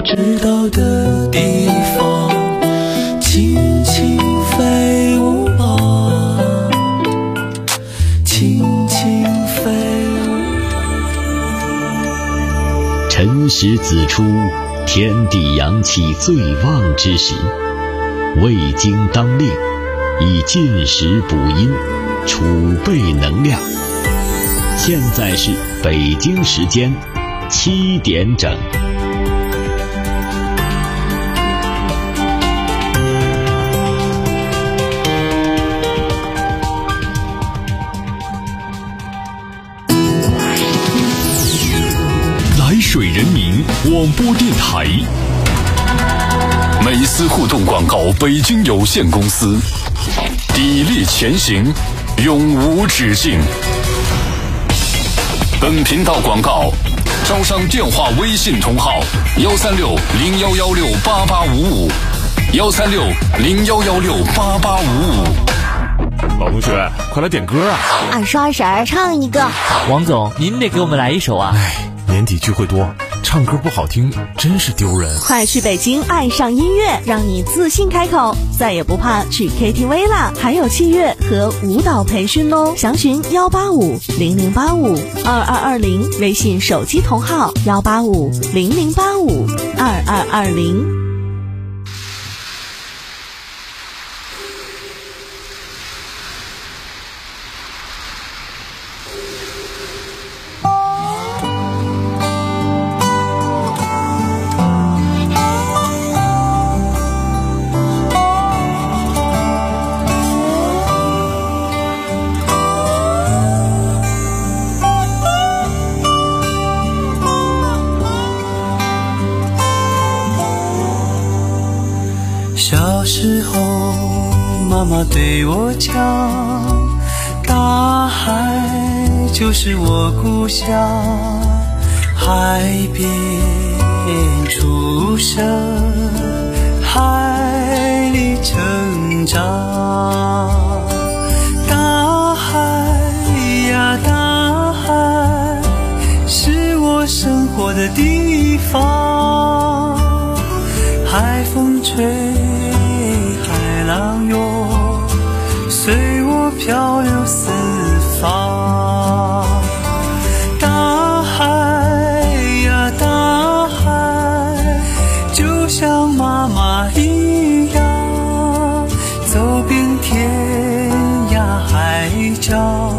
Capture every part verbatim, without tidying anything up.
知道的地方，轻轻飞舞吧，轻轻飞舞。 辰时子出，天地阳气最旺之时，未经当令，以进食补阴，储备能量。现在是北京时间七点整。 来水人民广播电台，美思互动广告北京有限公司，砥砺前行，永无止境。本频道广告招商电话微信同号幺三六零幺幺六八八五五幺三六零幺幺六八八五五。 老同学，快来点歌啊！ 二叔二婶唱一个。 王总，您得给我们来一首啊！ 哎，年底聚会多，唱歌不好听真是丢人。 快去北京爱上音乐，让你自信开口，再也不怕去 K T V 啦！还有器乐和舞蹈培训哦，详询幺八五零零八五二二二零，微信手机同号幺八五零零八五二二二零。 小时候妈妈对我讲，大海就是我故乡，海边出生，海里成长。大海呀大海，是我生活的地方，海风吹，海浪涌，随我漂流四方。大海呀大海，就像妈妈一样，走遍天涯海角，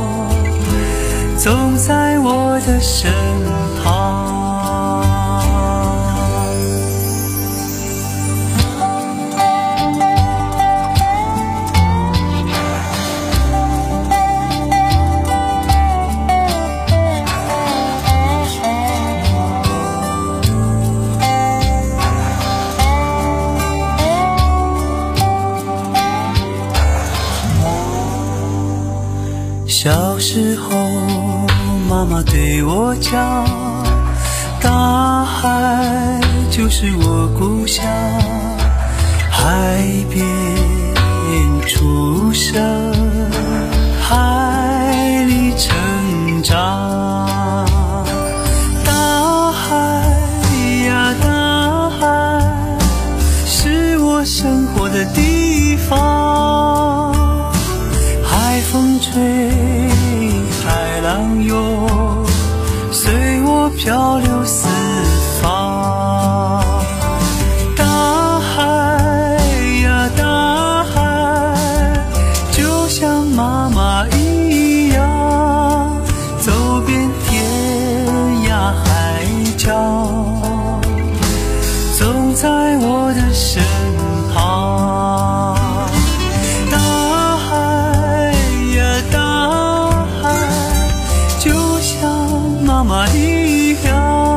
总在我的身旁。小时候妈妈对我讲，大海就是我故乡，海边出生，海里成长。大海呀大海，是我生活的地方，海风吹，海浪涌，随我漂流四方。大海呀大海，就像妈妈一样，走遍天涯海角，总在我的身旁。大海呀大海，就像妈妈一样，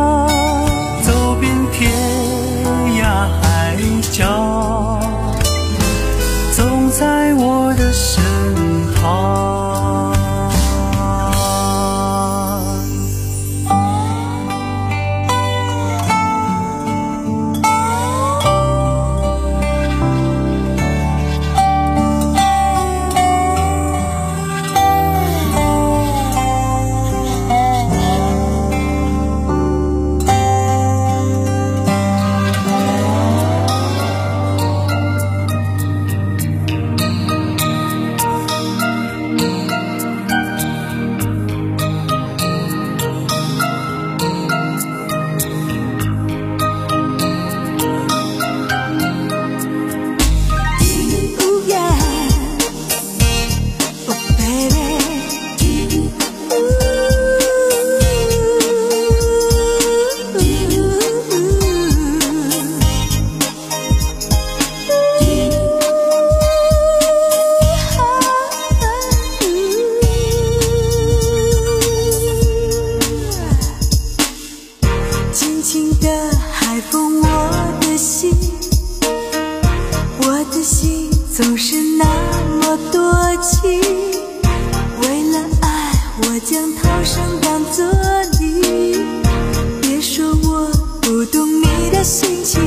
心情。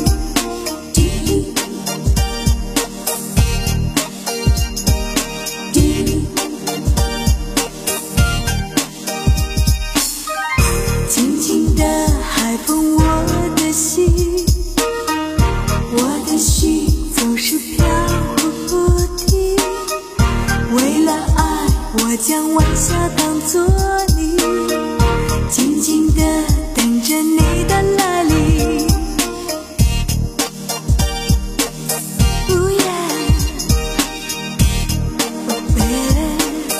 轻轻的海风我的心，我的心总是飘忽不定。为了爱，我将晚霞当作你，静静的等着你的来临。Oh yeah, oh baby。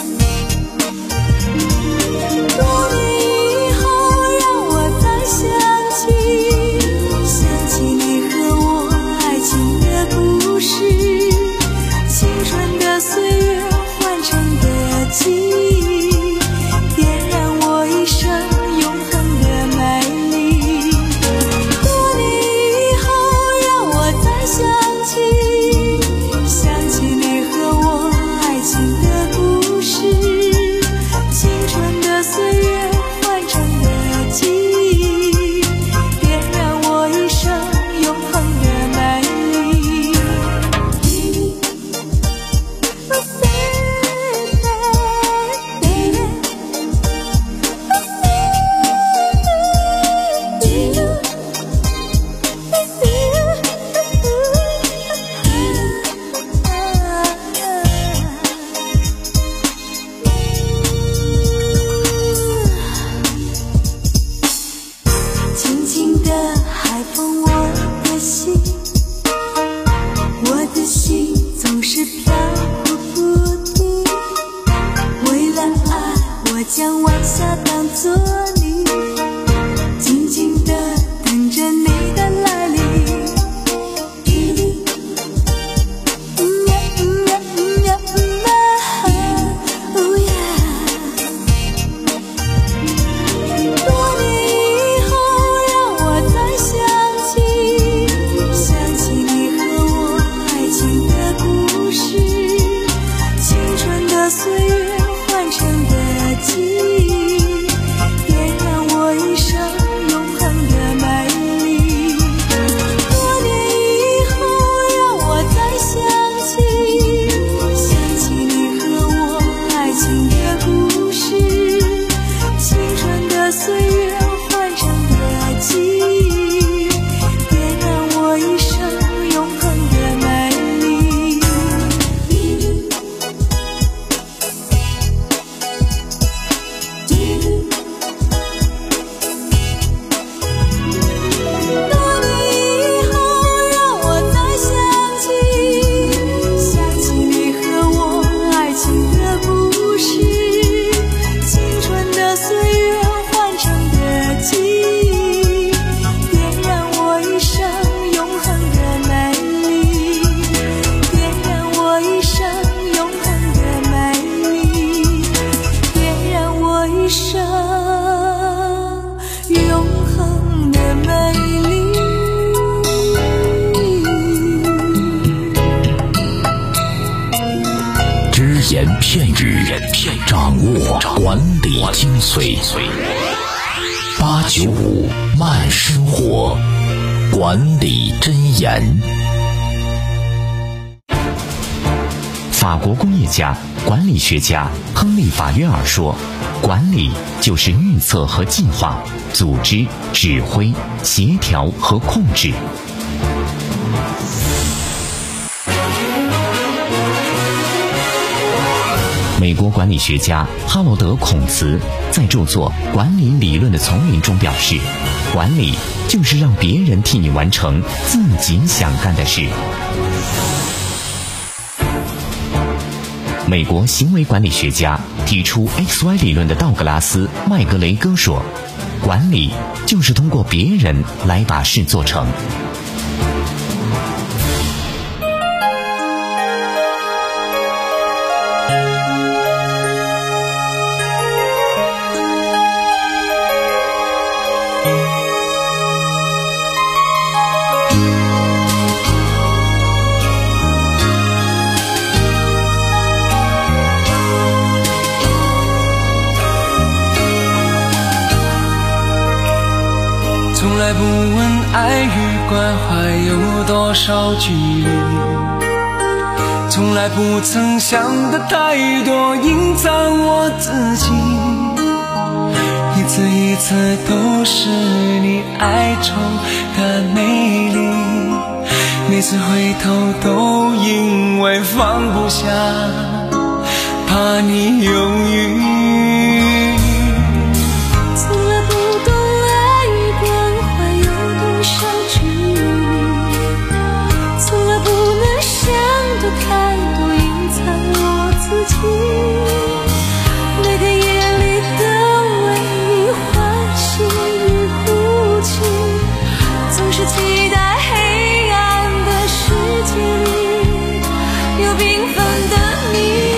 多年以后，让我再想起，想起你和我爱情的故事，青春的岁月换成的记忆，点燃我一生永恒的美丽。多年以后，让我再想起，想起你和我爱情的故事，青春的岁月换成的记忆，点燃我一生永恒的美丽。轻轻的海风我的心，我的心总是飘忽不定。为了爱，我将晚霞当作你，静静的等着你的来临。Oh yeah。多年以后，让我再想起，想起你和我爱情的故事，青春的岁月换成的记忆，点燃我一生永恒的美丽。多年以后，让我再想起，想起你和我爱情的故事，青春的岁月换成的记忆，点燃我一生永恒的美丽。多年以后，让我再想起，想起你和我爱情的故事，青春的岁月换成的记忆，点燃我一生永恒的美丽，点燃我一生永恒的美丽，点燃我一生永恒的美丽。 只言片语，掌握管理精髓。八九五慢生活，管理箴言。法国工业家、管理学家亨利·法约尔说：“管理就是预测和计划，组织、指挥、协调和控制。”美国管理学家哈罗德·孔茨在著作《管理理论的丛林》中表示，管理就是让别人替你完成自己想干的事。美国行为管理学家提出 X Y 理论的道格拉斯·麦格雷戈说，管理就是通过别人来把事做成。 从来不问爱与关怀有多少距离，从来不曾想的太多，隐藏我自己，一次一次都是你哀愁的美丽，每次回头都因为放不下，怕你犹豫。 从来不懂爱与关怀有多少距离，从来不能想的太多，隐藏我自己，每个夜里都为你欢喜与哭泣，总是期待黑暗的世界里有缤纷的你。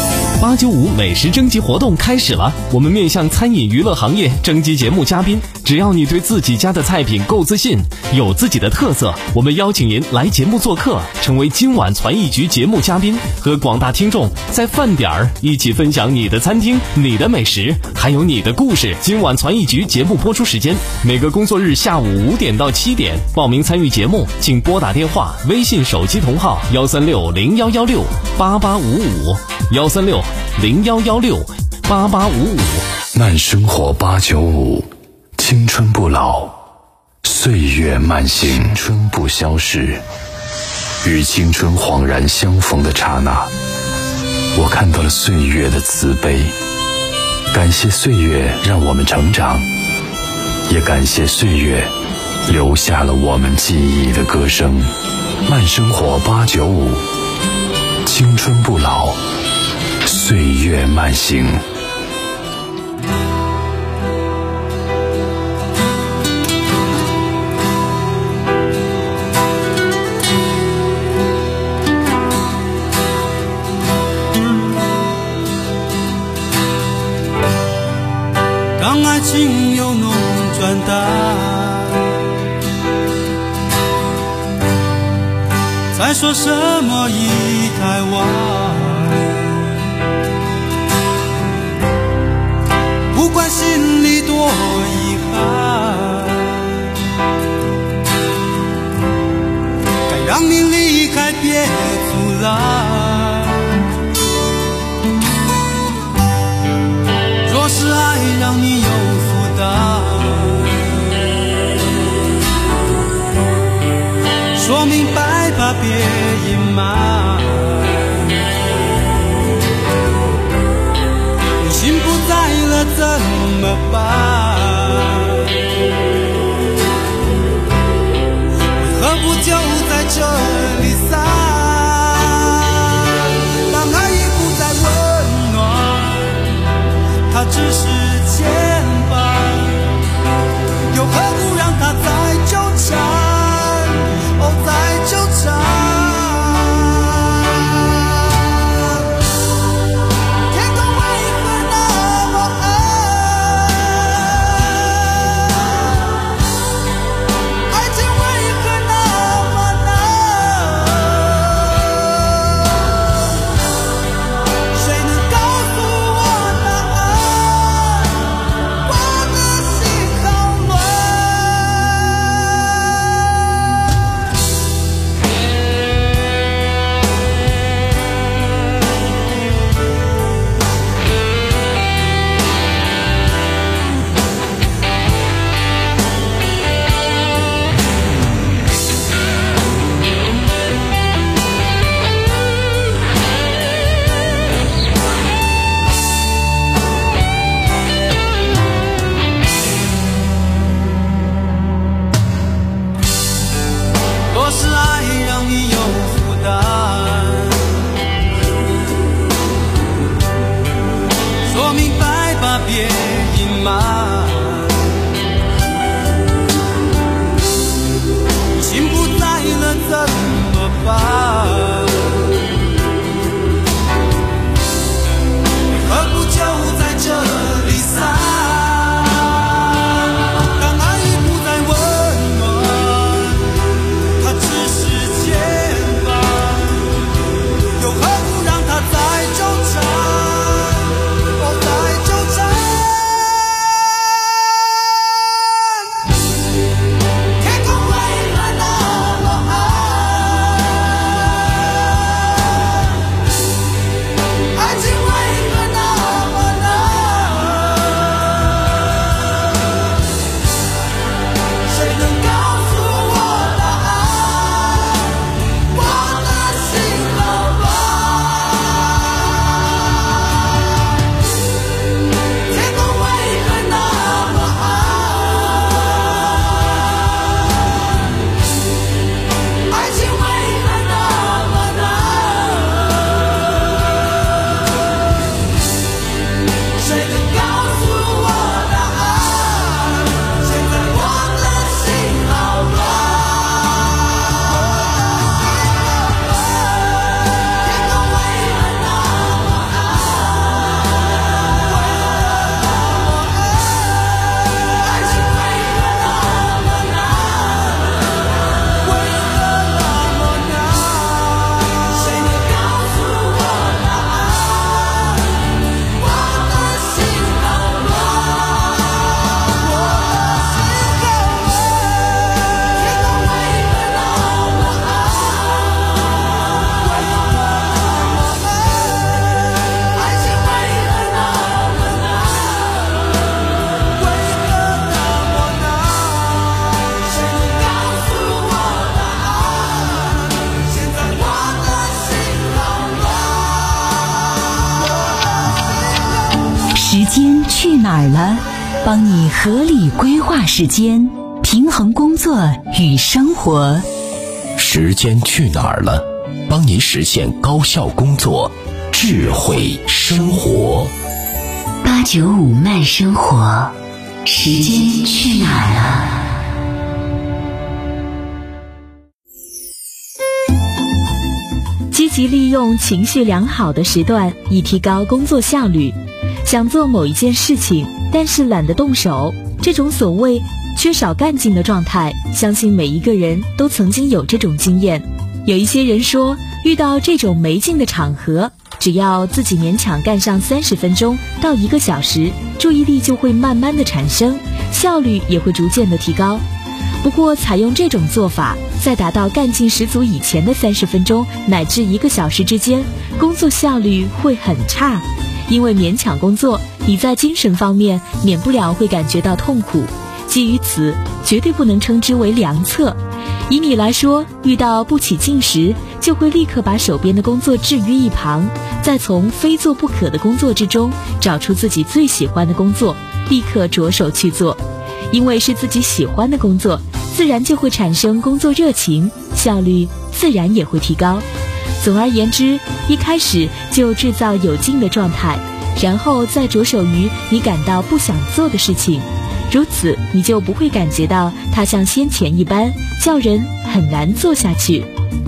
八九五美食征集活动开始了，我们面向餐饮娱乐行业征集节目嘉宾，只只要你对自己家的菜品够自信，有自己的特色，我们邀请您来节目做客，成为今晚传艺局节目嘉宾，和广大听众在饭点儿一起分享你的餐厅、你的美食，还有你的故事。今晚传艺局节目播出时间，每个工作日下午五点到七点。报名参与节目，请拨打电话、微信手机同号幺三六零幺幺六八八五五幺三六零幺幺六八八五五。 慢生活八九五，青春不老，岁月慢行，青春不消逝。与青春恍然相逢的刹那，我看到了岁月的慈悲。感谢岁月让我们成长，也感谢岁月留下了我们记忆的歌声。慢生活八九五，青春不老，岁月慢行。 当爱情由浓转淡，再说什么已太晚。不管心里多遗憾，该让你离开别阻拦。若是爱让你有负担，说明白吧，别隐瞒。你心不在了怎么办？为何不就在这里散？当爱已不再温暖，它只是牵绊，又何苦让它再纠缠？哦，再纠缠。天空为何那么暗？爱情为何那么难？ 哪儿了？帮你合理规划时间，平衡工作与生活。 时间去哪儿了？帮你实现高效工作，智慧生活。 八九五慢生活，时间去哪儿了？ 积极利用情绪良好的时段，以提高工作效率。想做某一件事情，但是懒得动手，这种所谓缺少干劲的状态，相信每一个人都曾经有这种经验。有一些人说，遇到这种没劲的场合，只要自己勉强干上三十分钟到一个小时，注意力就会慢慢的产生，效率也会逐渐的提高。不过采用这种做法，在达到干劲十足以前的三十分钟乃至一个小时之间，工作效率会很差。因为勉强工作，你在精神方面免不了会感觉到痛苦，基于此，绝对不能称之为良策。以你来说，遇到不起劲时，就会立刻把手边的工作置于一旁，再从非做不可的工作之中找出自己最喜欢的工作，立刻着手去做。因为是自己喜欢的工作，自然就会产生工作热情，效率自然也会提高。总而言之，一开始就制造有劲的状态，然后再着手于你感到不想做的事情，如此你就不会感觉到它像先前一般叫人很难做下去。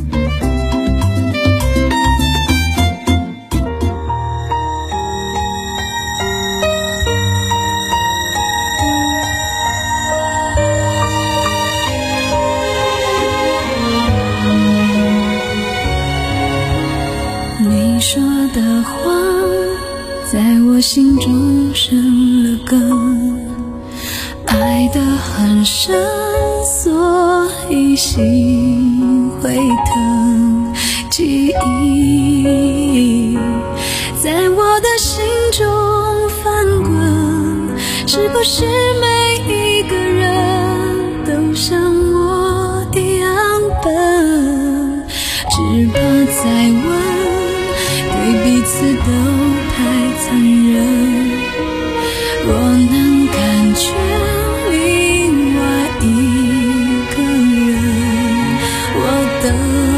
你说的话在我心中生了根，爱得很深，所以心会疼。记忆在我的心中翻滚，是不是每一个人都像我一样笨？只怕再问对彼此都太残忍，若能感觉另外一个人，我等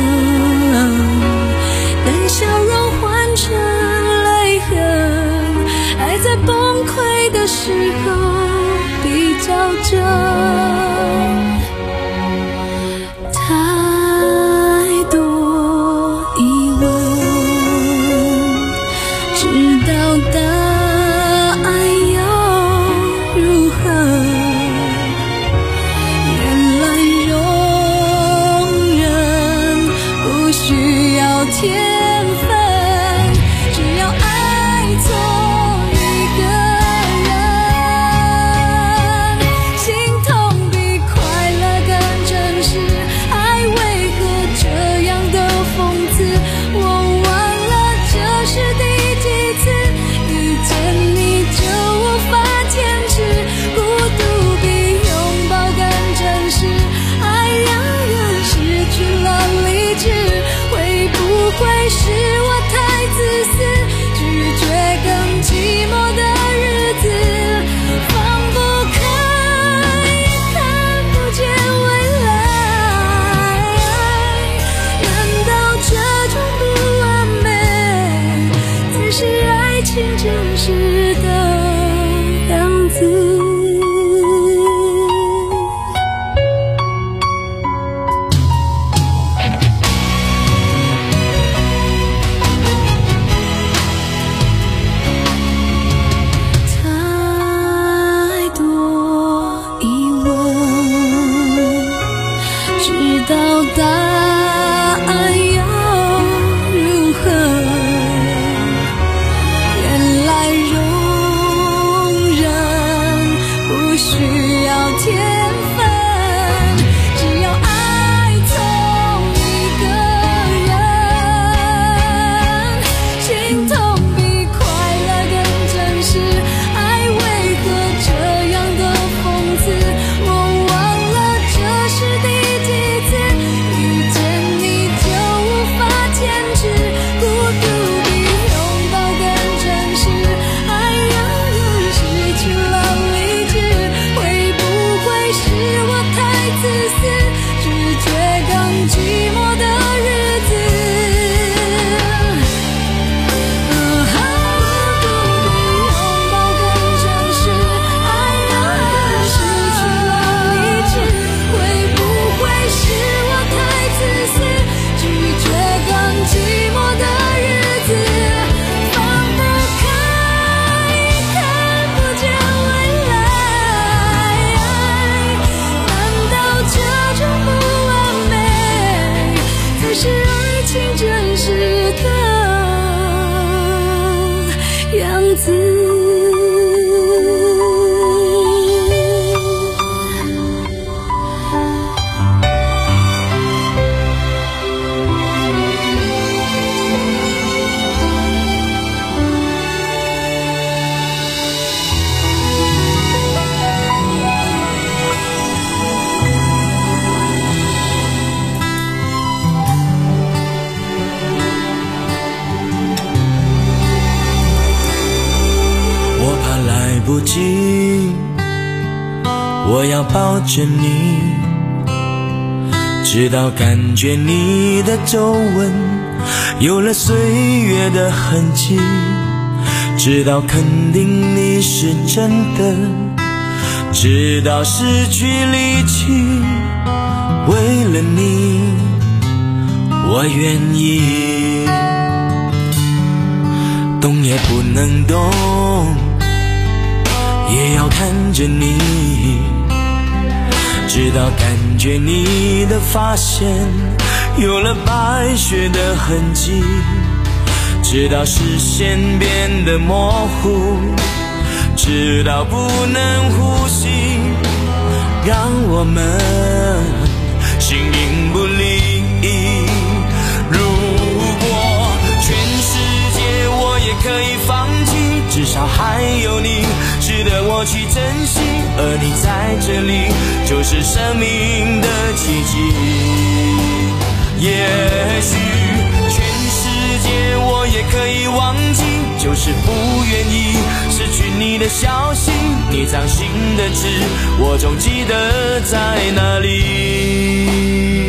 等笑容换成泪痕，爱在崩溃的时候比较真。 不及，我要抱着你，直到感觉你的皱纹有了岁月的痕迹，直到肯定你是真的，直到失去力气，为了你我愿意，动也不能动，也要看着你，直到感觉你的发线有了白雪的痕迹，直到视线变得模糊，直到不能呼吸，让我们形影不离。如果全世界我也可以放弃，至少还有你值得我去珍惜，而你在这里就是生命的奇迹。也许全世界我也可以忘记，就是不愿意失去你的消息，你掌心的痣我总记得在哪里。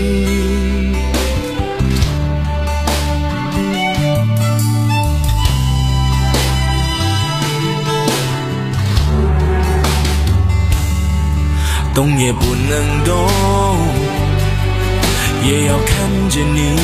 动也不能动，也要看着你，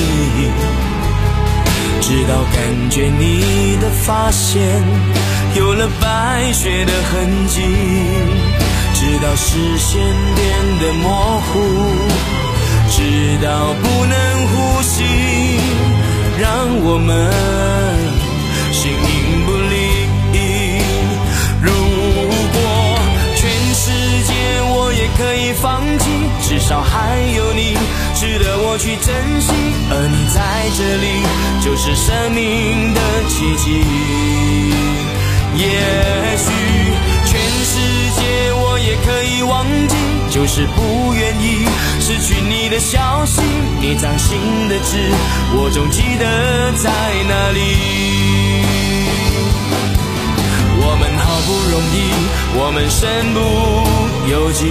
直到感觉你的发线有了白雪的痕迹，直到视线变得模糊，直到不能呼吸，让我们形影不离。如果全世界我也可以放弃，至少还有你值得我去珍惜，而你在这里就是生命的奇迹。也许全世界我也可以忘记，就是不愿意失去你的消息，你掌心的痣我总记得在哪里。我们好不容易，我们身不由己，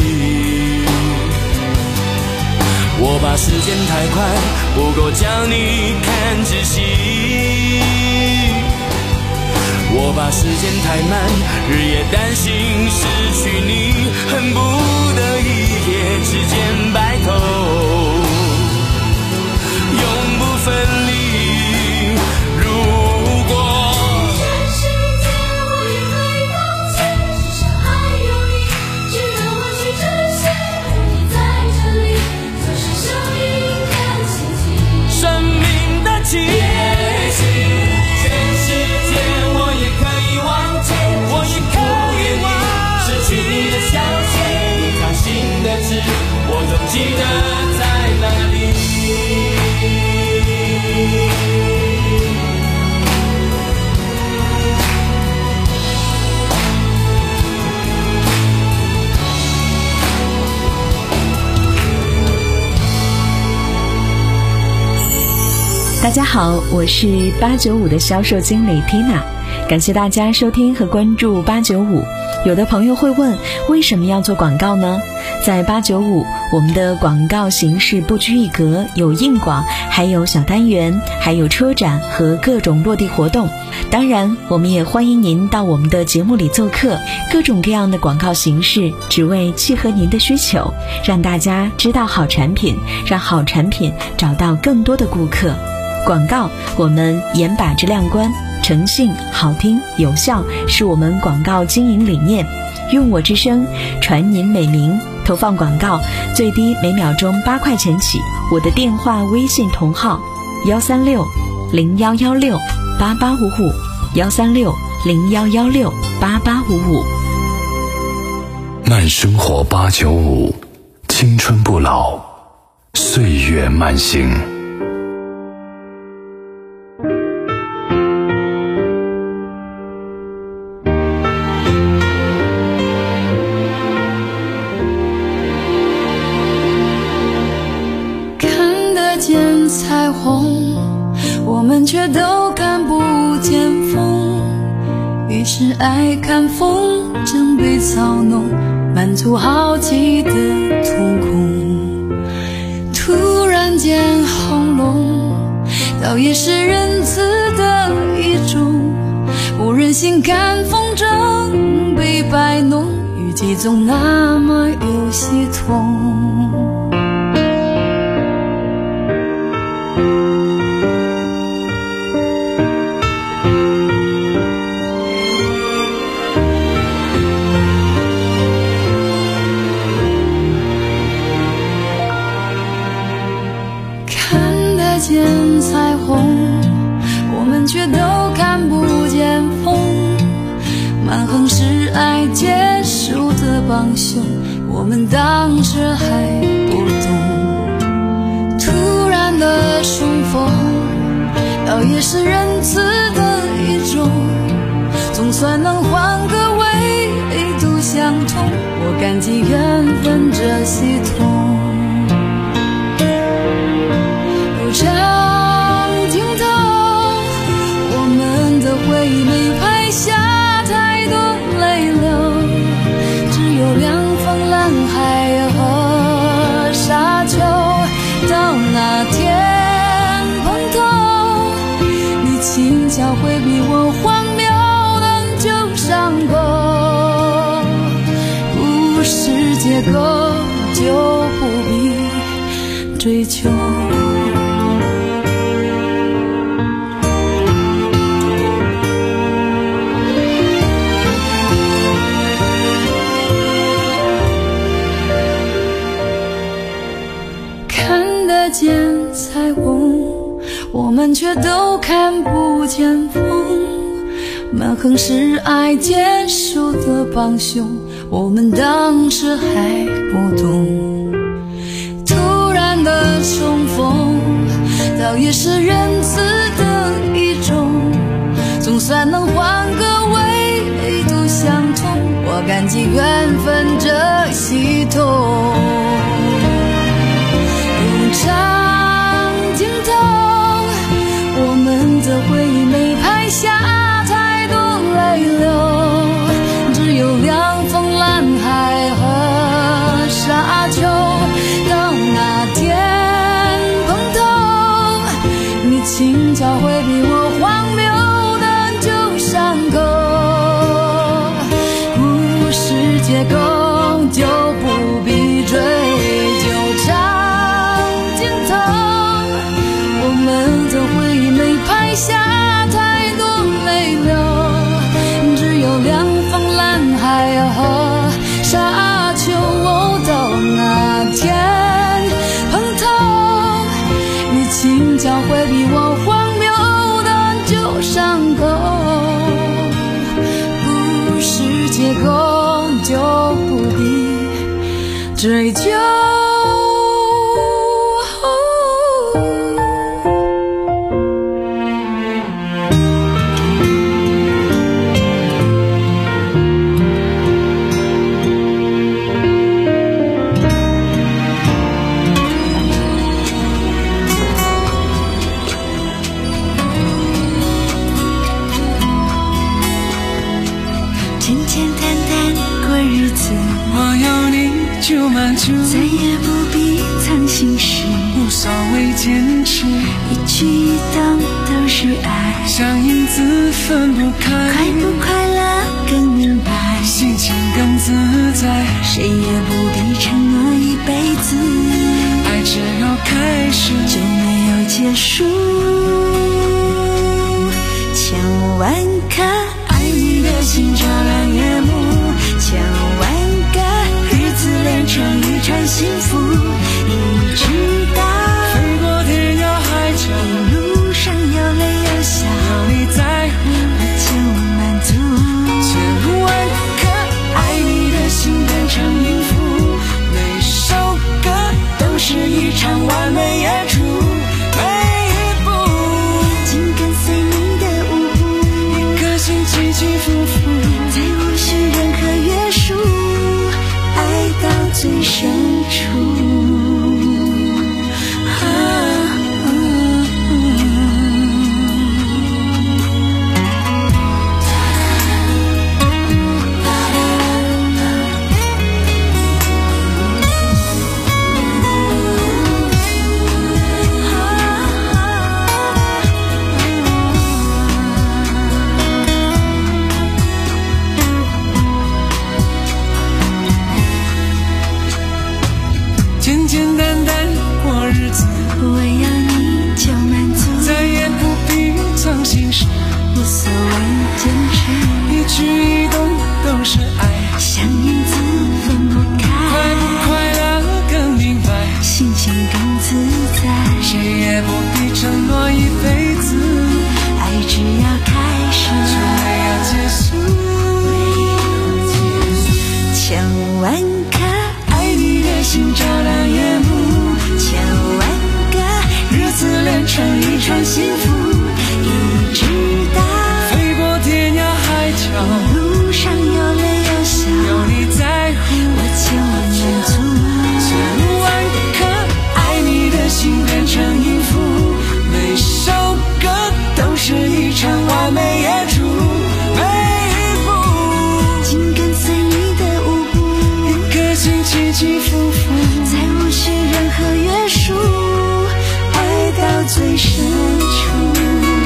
我怕时间太快，不够将你看仔细，我怕时间太慢，日夜担心失去你，恨不得一夜之间白头，永不分离。如果全世界我也可以放弃，至少还有你值得我去珍惜，而你在这里就是生命的奇迹，生命的奇迹。我总记得在哪里。 大家好，我是八九五的销售经理 Tina， 感谢大家收听和关注八九五。有的朋友会问，为什么要做广告呢？在八九五，我们的广告形式不拘一格，有硬广，还有小单元，还有车展和各种落地活动。当然，我们也欢迎您到我们的节目里做客，各种各样的广告形式，只为契合您的需求，让大家知道好产品，让好产品找到更多的顾客。广告，我们严把质量关，诚信、好听、有效是我们广告经营理念。用我之声传您美名，投放广告最低每秒钟八块钱起。我的电话微信同号幺三六零幺幺六八八五五，幺三六零幺幺六八八五五。 慢生活八九五，青春不老，岁月慢行。 看得见彩虹，我们却都看不见风，于是爱看风筝被操弄，满足好奇的瞳孔。突然间轰隆，倒也是仁慈的一种，不忍心看风筝被摆弄，语气总那么有系统。见彩虹，我们却都看不见风，蛮横是爱结束的帮凶，我们当时还不懂。突然的重逢，倒也是仁慈的一种，总算能换个维度相同，我感激缘分这系统。长镜头，我们的回忆没拍下太多泪流，只有两方蓝海和沙丘。到那天碰头，你轻巧回避我荒谬的旧伤口，不是结构就不必追求。见彩虹，我们却都看不见风，蛮横是爱结束的帮凶，我们当时还不懂。突然的重逢，倒也是仁慈的一种，总算能换个维度相同，我感激缘分这系统。长镜头，我们的回忆没拍下太多泪流，只有两方蓝海和沙丘。到那天碰头，你轻巧回避我荒谬的旧伤口，不是结构就不必追究。拍下太多泪流，只有两方蓝海和沙丘。到那天碰头，你轻巧回避我荒谬的旧伤口，不是结构就不必追究。 再也不必藏心事， 无所谓坚持， 一举一动都是爱， 像影子分不开， 快不快乐更明白， 心情更自在， 谁也不必承诺一辈子， 爱只要开始就没有结束。千万个爱你的心照亮夜幕，千万个日子连成一串幸福，一直到飞过天涯海角， 一路上有泪有笑， 有你在乎， 我就满足。 举一动都是爱， 像影子分不开， 快不快乐更明白， 心情更自在， 谁也不必承诺一辈子， 爱只要开始就没有结束。 千万颗爱你的心照亮夜幕，千万个日子连成一串幸福，一直到飞过天涯海角， 路上有泪有笑， 有你在乎我就满足。 千万颗爱你的心变成音符，每首歌都是一场完美演出，每一步紧跟随你的舞步， 一颗心起起伏伏， 再无需任何约束，爱到最深处。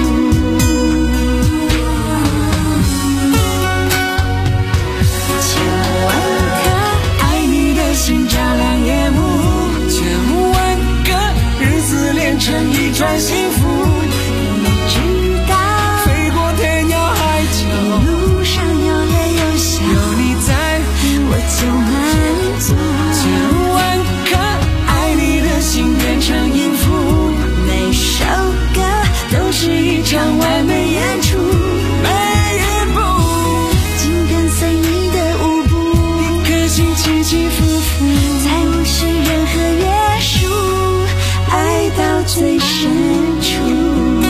千万颗爱你的心照亮夜幕， 千万个日子连成一串幸福， 一直到飞过天涯海角， 路上有泪有笑， 有你在乎我就满足。 千万颗爱你的心变成音符， 每首歌都是一场完美演出， 每一步紧跟随你的舞步， 一颗心起起伏伏， 再无需任何约束，爱到最深处。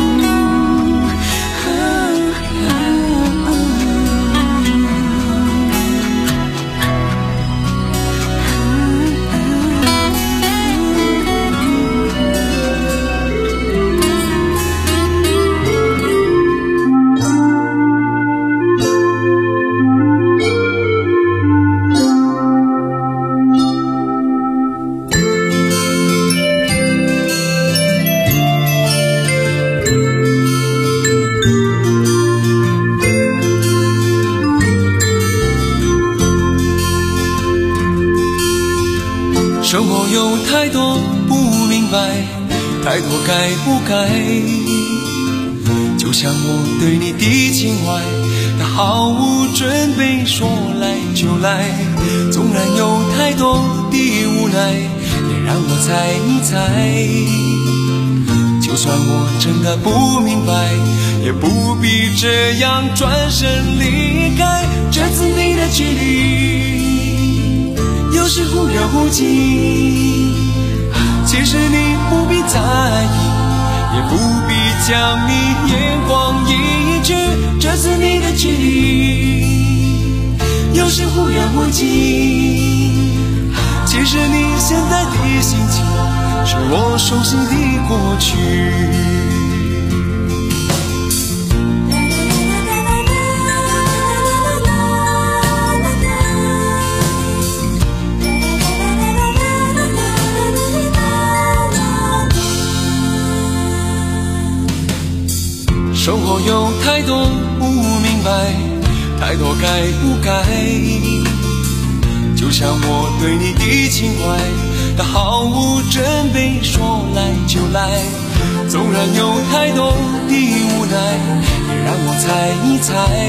生活有太多不明白，太多该不该，就像我对你的情怀，它毫无准备，说来就来。纵然有太多的无奈，也让我猜一猜。就算我真的不明白，也不必这样转身离开。这次你的距离有时忽远忽近，其实你不必在意，也不必将你眼光移去。这次你的距离有时忽远忽近，其实你现在的心情是我熟悉的过去。生活有太多不明白，太多该不该，就像我对你的情怀，它毫无准备，说来就来。纵然有太多的无奈，也让我猜一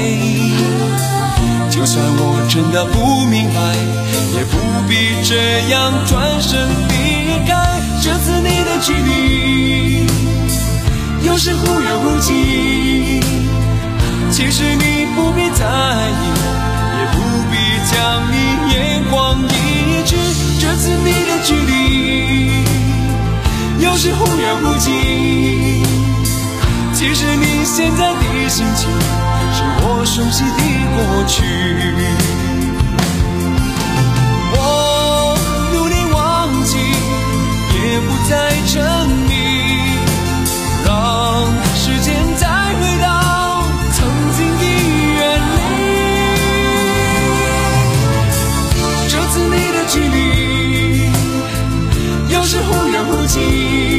猜。就算我真的不明白，也不必这样转身离开。这次你的距离有时忽远忽近，其实你不必在意，也不必将你眼光移去。这次你的距离有时忽远忽近，其实你现在的心情是我熟悉的过去。我努力忘记，也不再沉迷，让时间再回到曾经的原理。这次你的距离有时忽远忽近，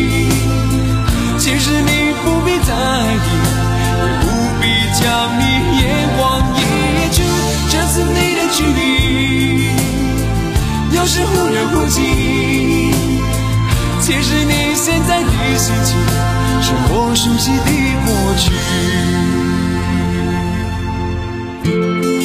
其实你不必在意，也不必将你眼光移去。这次你的距离有时忽远忽近，其实你现在的心情是我熟悉的过去。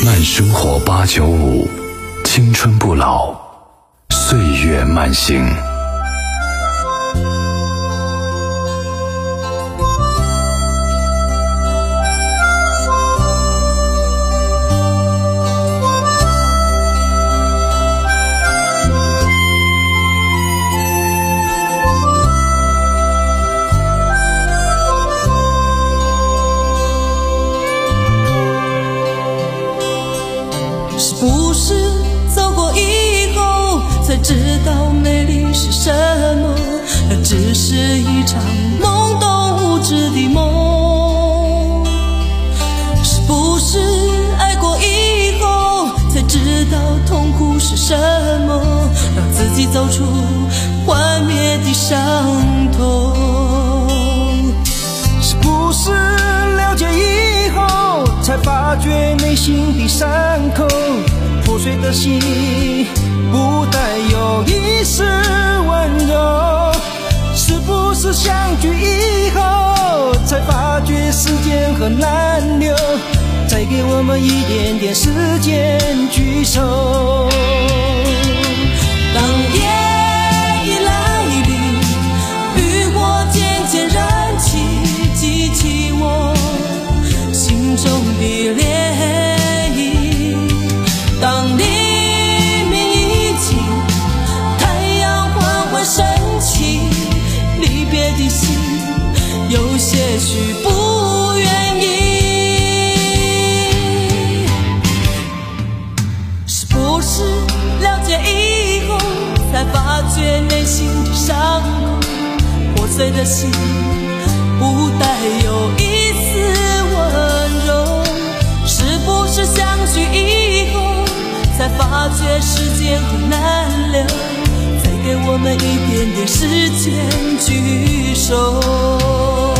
岸生活八九五，青春不老，岁月慢行。 不是走过以后才知道美丽是什么，那只是一场懵懂无知的梦。是不是爱过以后才知道痛苦是什么，让自己走出幻灭的伤痛。 是不是了解以后才发觉内心的伤口，破碎的心不带有一丝温柔。是不是相聚以后才发觉时间很难留，再给我们一点点时间聚首。 当夜已来临，渔火渐渐燃起，激起我心中的涟漪。当黎明已尽，太阳缓缓升起，离别的心有些许不愿意。是不是了解以后才发觉内心的伤口，破碎的心不带有一丝温柔。是不是相聚以后才发觉时间很难留，再给我们一点点时间聚首。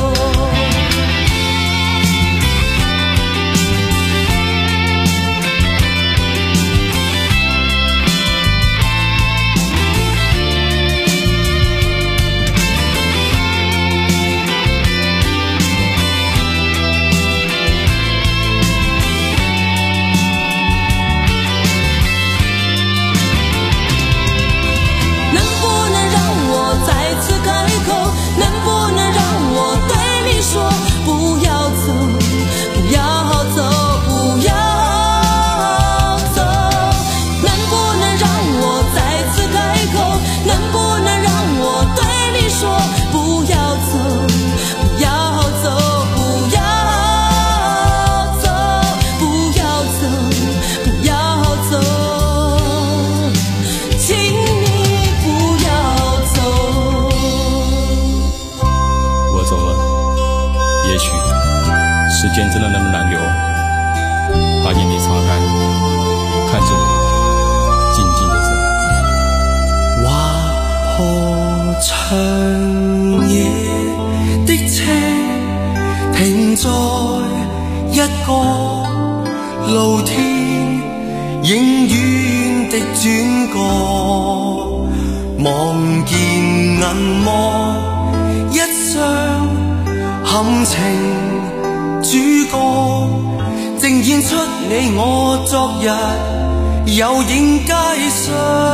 时间真的那么难留，把眼泪擦干，看着我静静的走。 划破长夜的車，停在一個露天影院的轉角，望見銀幕一雙含情主角，正演出你我昨日有影街上，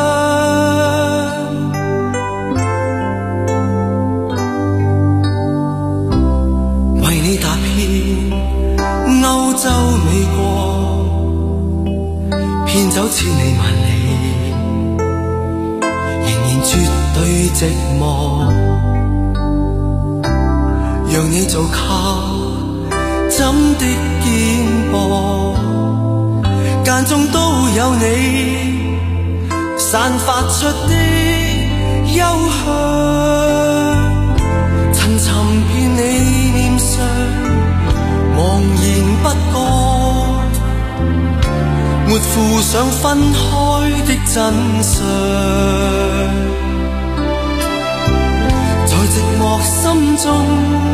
為你踏遍歐洲美國，遍走千里萬里，仍然絕對寂寞，讓你做靠枕的肩膊，間中都有你散發出的幽香，層尋遍你臉上茫然不覺，沒附上分開的真相，在寂寞心中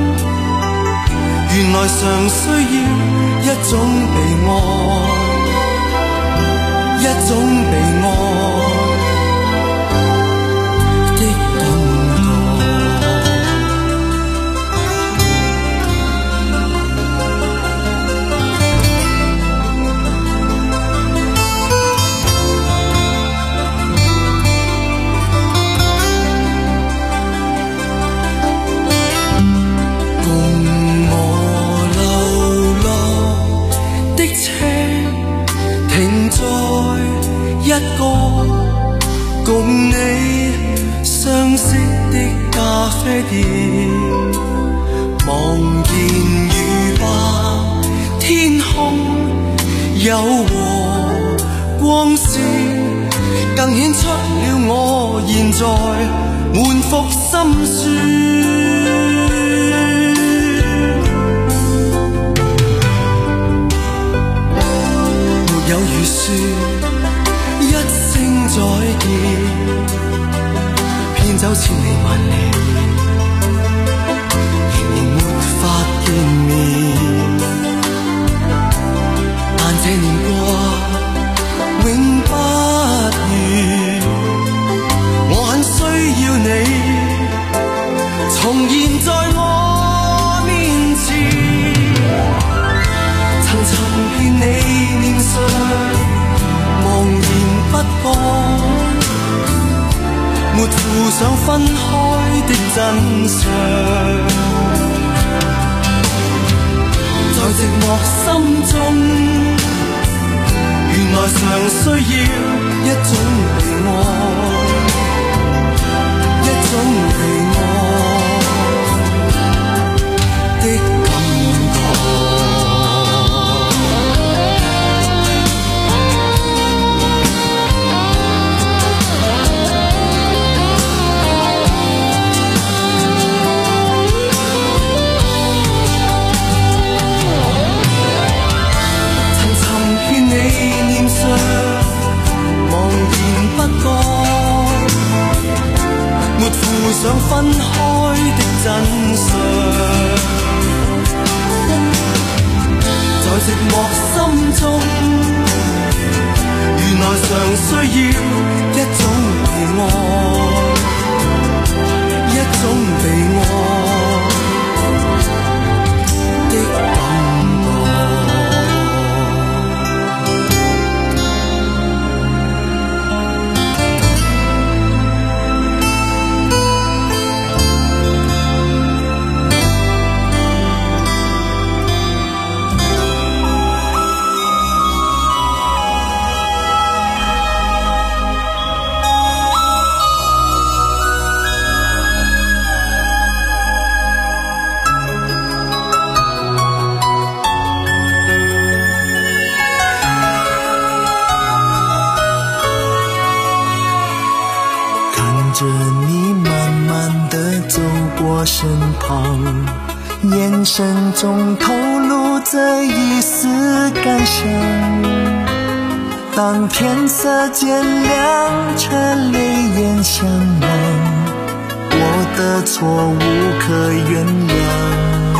原來常需要一種被愛，一種被愛的感覺。 水滴，望见雨白天空有和光线，更顯出了我現在滿腹心酸。沒有預說一聲再見，偏走千里萬里，仍然沒法見面。但這年過永不完，我很需要你重現在我面前。曾尋遍你臉上茫然不覺，沒附上分開的真相。在寂寞心中，原來常需要一種被愛，一種被愛的感覺。沒附上分開的真相，在寂寞心中，原來常需要一種被愛，一種被愛的感覺。身旁，眼神中透露着一丝感伤。当天色渐亮，却泪眼相望，我的错无可原谅。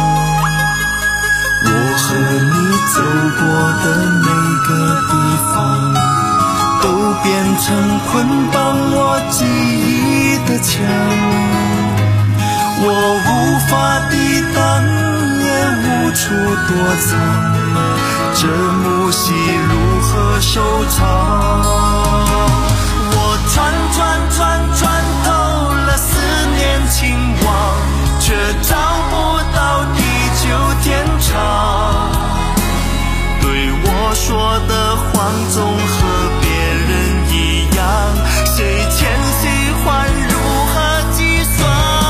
我和你走过的每个地方，都变成捆绑我记忆的墙。我无法抵挡，也无处躲藏，这幕戏如何收场？我穿穿穿穿透了思念情网，却找不到地久天长。对我说的谎总和别人一样，谁欠谁还如何计算？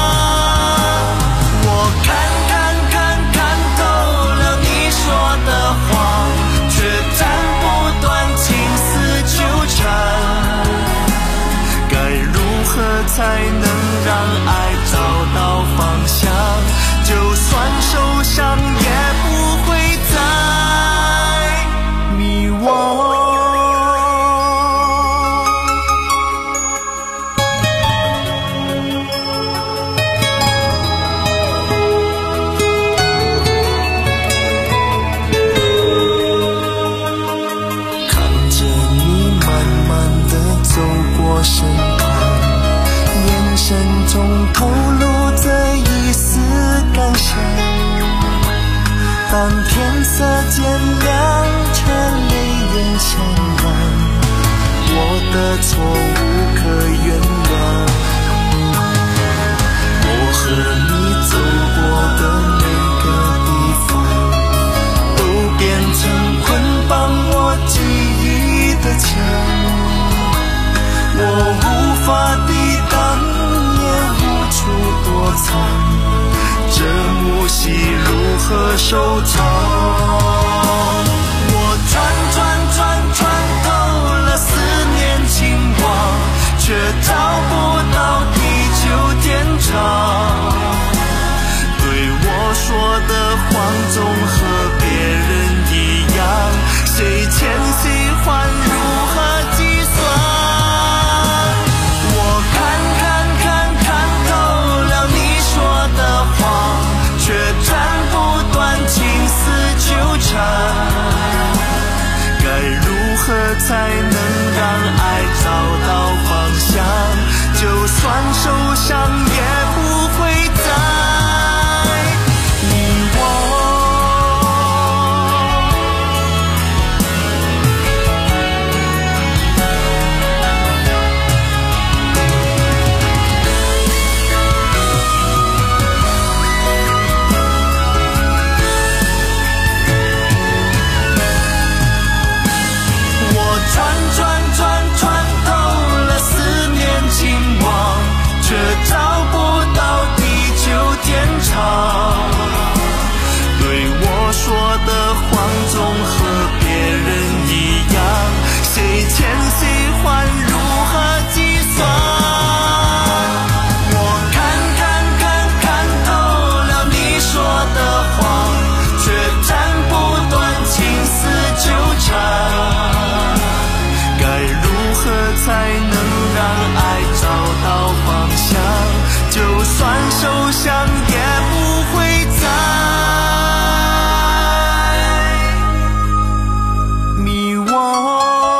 才能让爱找到方向，就算受伤也不会再迷惘。看着你慢慢地走过身旁，眼神中透露着一丝感伤。当天色渐亮，却泪眼相望，我的错无可原谅。我和你走过的每个地方，都变成捆绑我记忆的墙。我无法抵挡，也无处躲藏， 何收场？我转转转穿透了思念情网，却找不到地久天长。对我说的话总和别人一样，谁欠谁还如何计算？我看看看看透了你说的谎，却斩不断情丝纠缠。该如何才能让爱找到方向？就算受伤也不会再对我说的话总和别人一样，谁欠谁还如何计算？我看看看看透了你说的谎，却斩不断情丝纠缠。该如何才能让爱找到方向？就算受伤也不会再迷惘。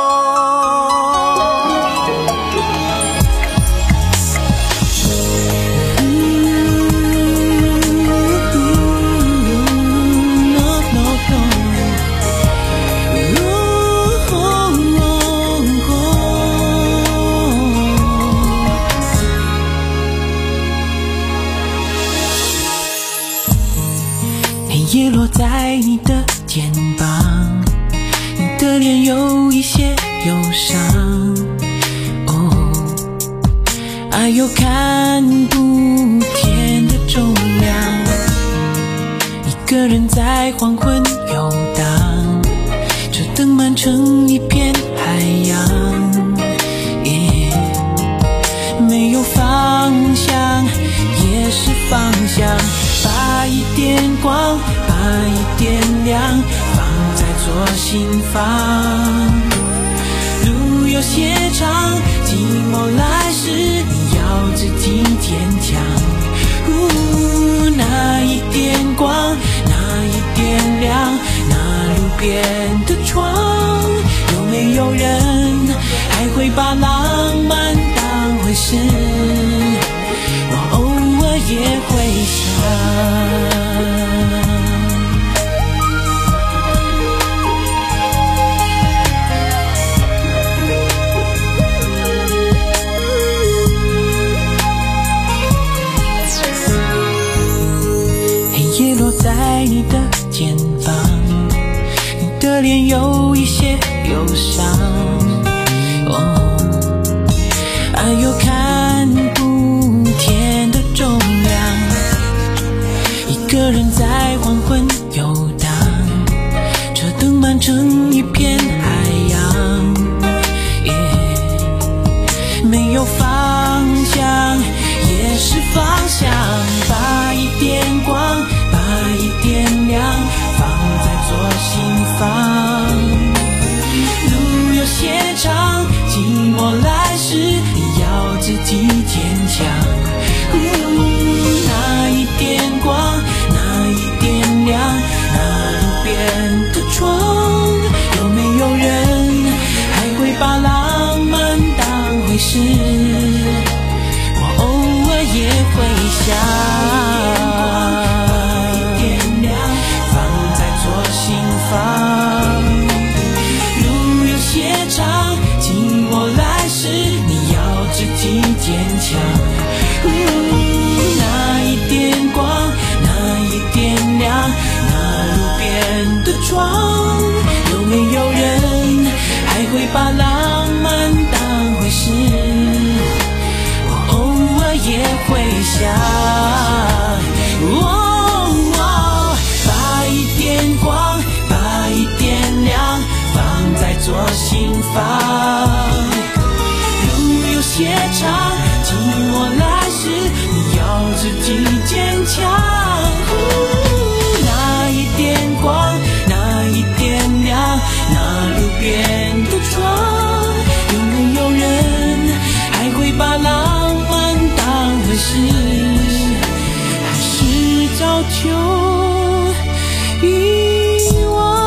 叶落在你的肩膀，你的脸有一些忧伤。哦，爱有看不见的重量，一个人在黄昏游荡，车灯漫成一片海洋。yeah, 没有方向也是方向，把一点光，把一点亮，放在左心房。路有些长，寂寞来时你要自己坚强。呜，那一点光，那一点亮，那路边的窗，有没有人还会把浪漫当回事？我偶尔也会想。黑夜落在你的肩膀，你的脸有一些忧伤。哦，爱有看不见的重量，一个人在黄昏游荡，车灯漫成一片海洋。yeah, 没有方向也是方向，把一点光，把一点亮，放在左心房。路有些长，寂寞来时你要自己坚强。那一点光，那一点亮，那路边的窗，有没有人还会把浪漫当回事？我偶尔也会想。放在左心房。路有些长，寂寞来时你要自己坚强。那一点光，那一点亮，那路边的窗，有没有人还会把浪漫当回事？我偶尔也会想。哦哦，把边的窗，有没有人还会把浪漫当回事，还是早就遗忘？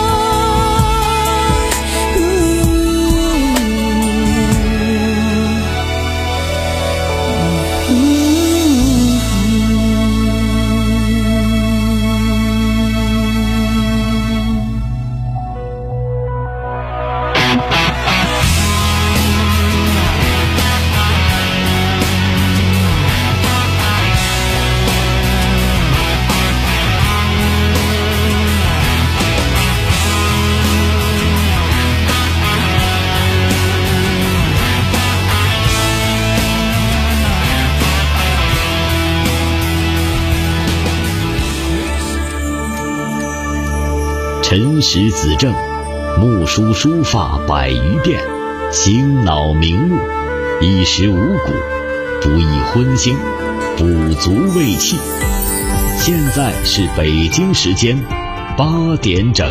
辰时子正，木梳书发百余遍，醒脑明目，衣食五谷，不宜荤腥，补足胃气。现在是北京时间八点整。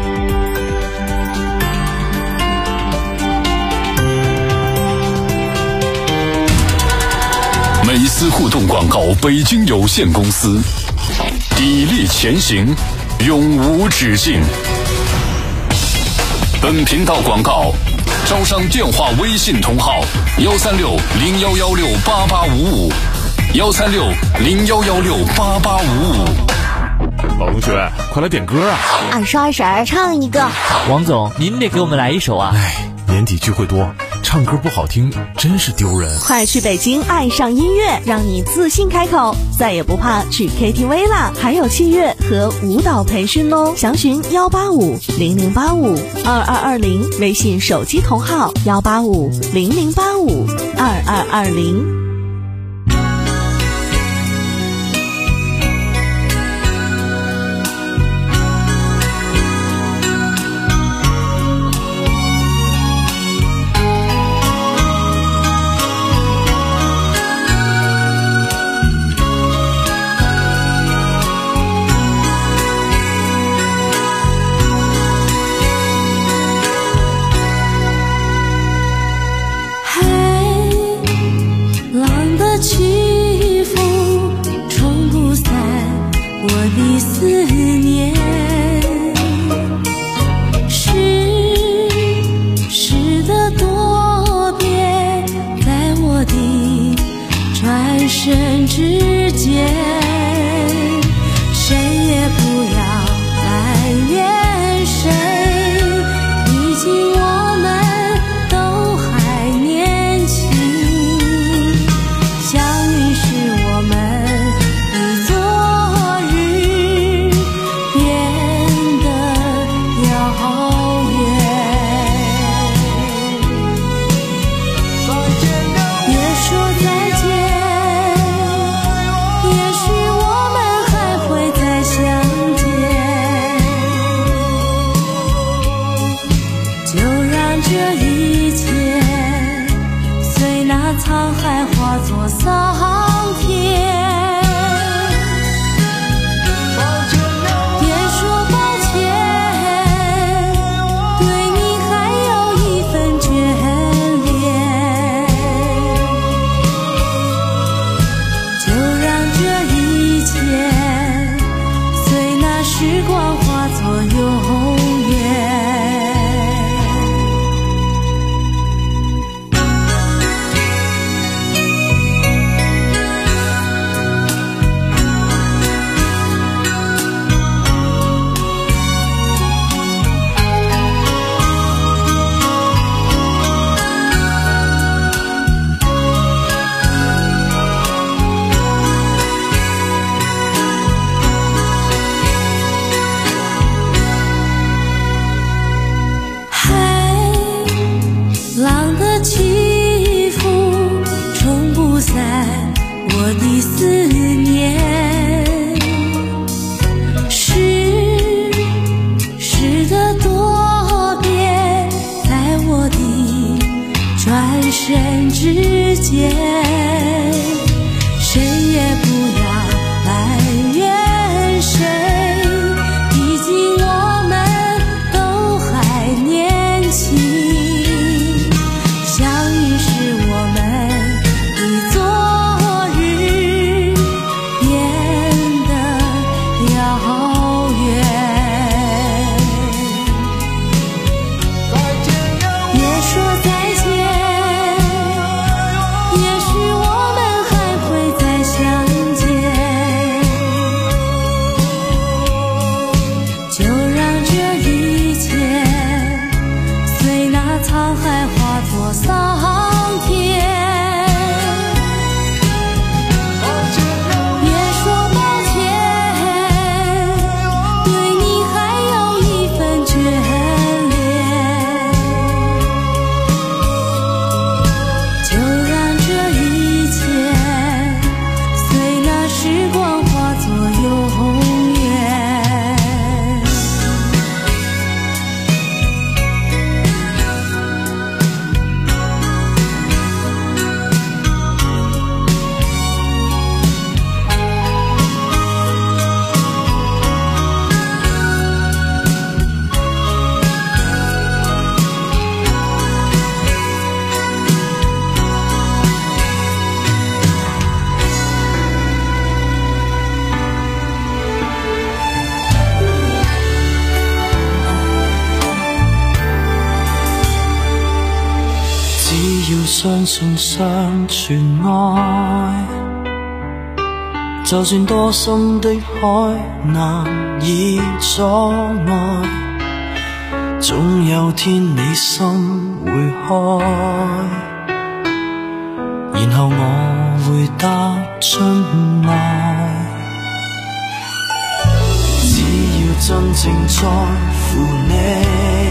美思互动广告北京有限公司，砥砺前行，永无止境。本频道广告招商电话微信同号：幺三六零幺幺六八八五五，幺三六零幺幺六八八五五。 老同学，快来点歌啊！ 二叔二婶唱一个。 王总，您得给我们来一首啊！ 哎，年底聚会多，唱歌不好听，真是丢人。 快去北京爱上音乐，让你自信开口，再也不怕去 K T V 啦！还有器乐和舞蹈培训哦，详询幺八五零零八五二二二零，微信手机同号幺八五零零八五二二二零。 的思念，世事的多变，在我的转身之间，谁也不要埋怨谁，毕竟我们都还年轻，相遇是我们沧海化作桑田，别说抱歉，对你还有一份眷恋，就让这一切随那时光化作永远。浪的起伏冲不散我的思念，世事的多变，在我的转身之间，谁也不要埋怨谁，毕竟我们都还年相信相存愛，就算多深的海難以阻礙，總有天你心會開，然後我會踏進來。只要真正在乎你，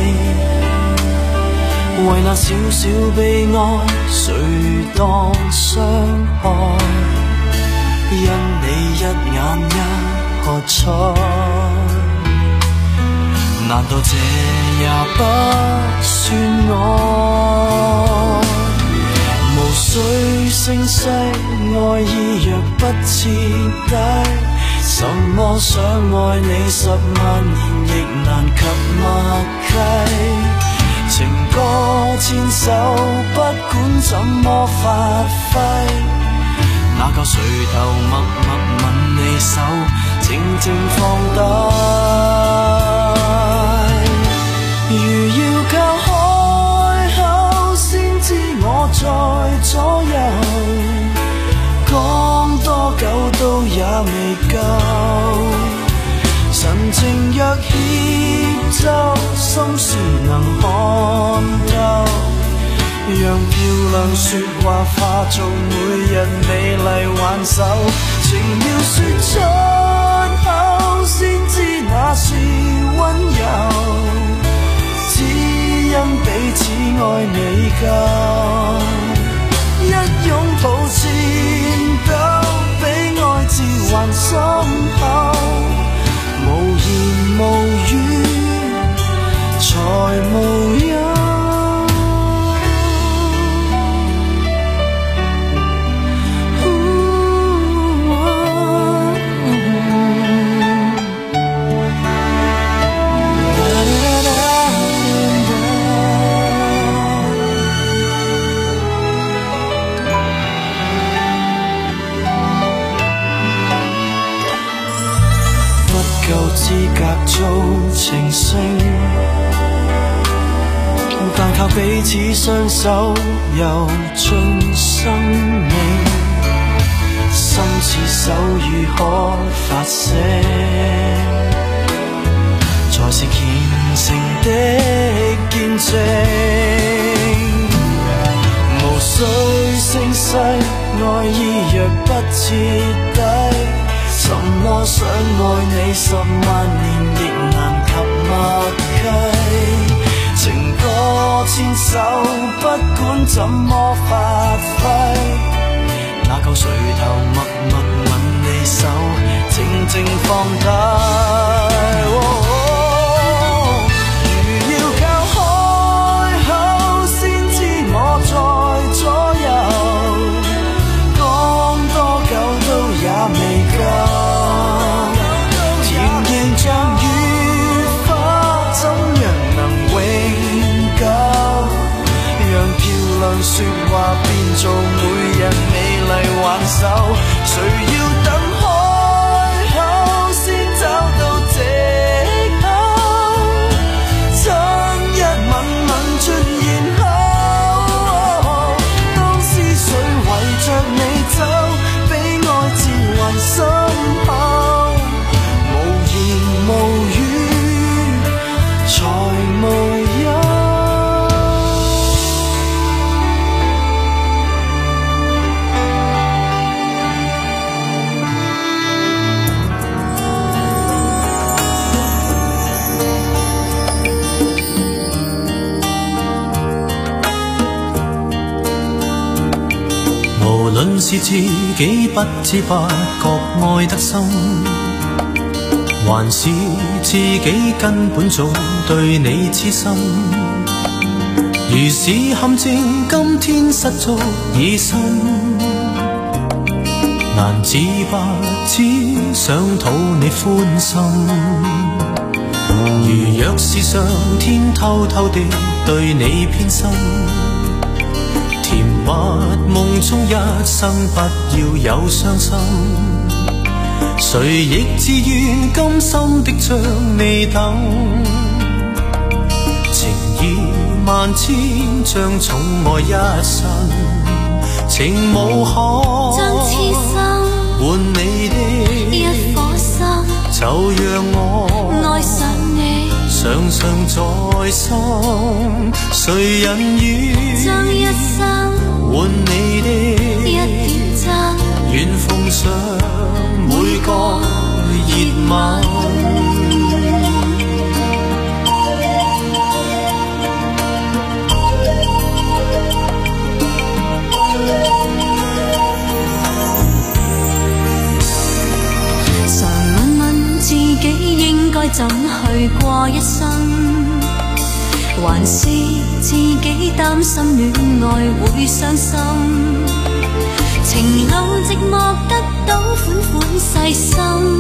為那小小悲哀誰當傷害，因你一眼一喝彩，難道這也不算愛？無需聲勢，愛意若不徹底，什麼想愛你十萬年亦難及默契。情歌牽手，不管怎麼發揮，那個垂頭默默吻你手，靜靜放低。如要靠開口先知我在左右，講多久都也未夠。神情若協奏，心事能看透，讓漂亮說話化做每日美麗挽手。情要說出口，先知那是溫柔，只因彼此愛未夠。一擁抱顫抖，比愛字還深厚，無言無語才無憂。資格做情聖，但靠彼此雙手游進生命，心似手語可發聲，才是虔誠的見證。無需聲勢，愛意若不徹底，什麼想愛你十萬年亦難及默契。情歌牽手，不管怎麼發揮，那個垂頭默默吻你手，靜靜放低。哦哦、如要靠開口先知我在左右，講多久都也未夠。像雨花怎樣能永久，讓漂亮說話變做每日美麗挽手。誰要等開口先找到藉口，親一吻吻出現口，當思緒圍着你走，比愛字還深厚。無語才無憂。無論是自己不知不覺愛得深，還是自己根本早對你痴心，如是陷阱今天失足已深，難自拔只想討你歡心。如若是上天偷偷地對你偏心，甜蜜夢中一生不要有傷心，誰亦自願甘心的將你等，情意漫萬千像寵愛一生，情無可將痴心換你的一顆心， 就讓我愛上你， 常常在心。誰人願將一生換你的一點真， 願奉上每個熱吻。 應該怎去過一生，還是自己擔心戀愛會傷心，情路寂寞得到款款細心，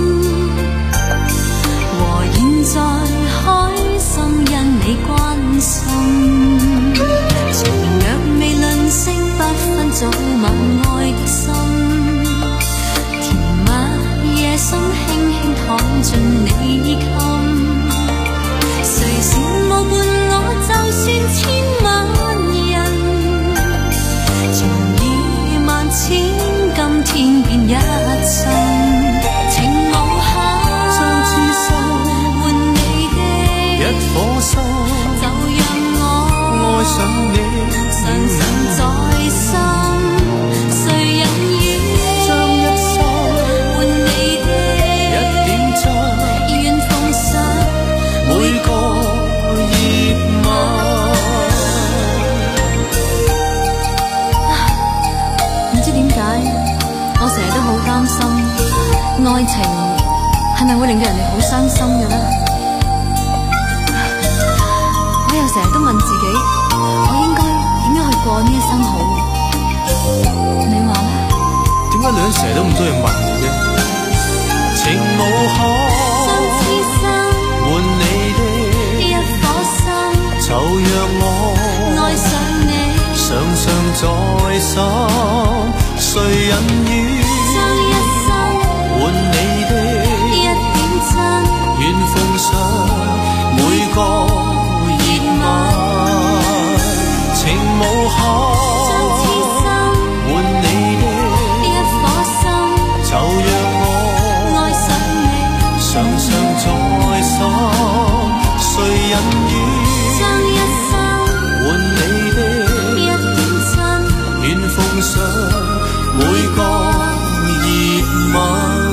和現在開心因你關心，情若未吝嗇不分早晚愛的心，甜蜜夜深輕輕躺進你衣襟，誰羨慕伴我就算千萬人，情意萬千今天變一生，情無限將痴心換你的一顆心， 就讓我愛上你， 常常在心。愛情係咪會令到人哋好傷心嘅呢？我又成日都問自己，我應該點樣去過呢一生好？你話呢？ 點解女人成日都咁多嘢問嘅啫？情無可將痴心換你的一顆心， 就讓我愛上你， 常常在心。誰人願將一生換你的一點真， 願奉上每個熱吻，情無可將痴心換你的一顆心， 就讓我愛上你， 常常在心。誰人願將一生換你的一點真， 願奉上每個熱吻。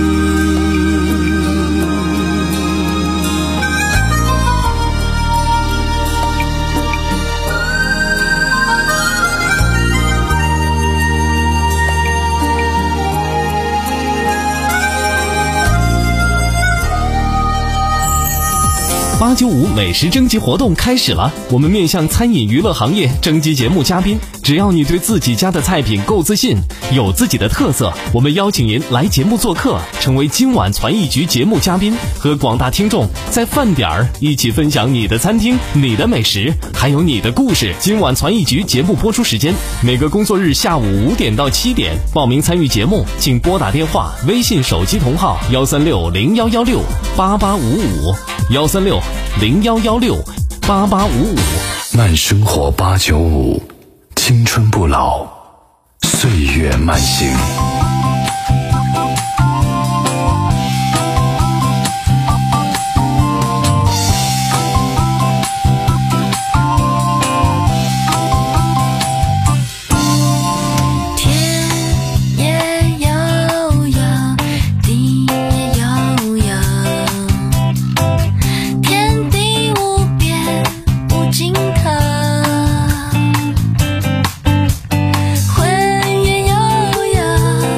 八九五美食征集活动开始了，我们面向餐饮娱乐行业征集节目嘉宾，只要你对自己家的菜品够自信，有自己的特色，我们邀请您来节目做客，成为今晚传艺局节目嘉宾，和广大听众在饭点儿一起分享你的餐厅、你的美食，还有你的故事。今晚传艺局节目播出时间每个工作日下午五点到七点，报名参与节目请拨打电话、微信手机同号幺三六零幺幺六八八五五幺三六零幺幺六八八五五。 慢生活八九五，青春不老，岁月慢行。 魂越悠悠。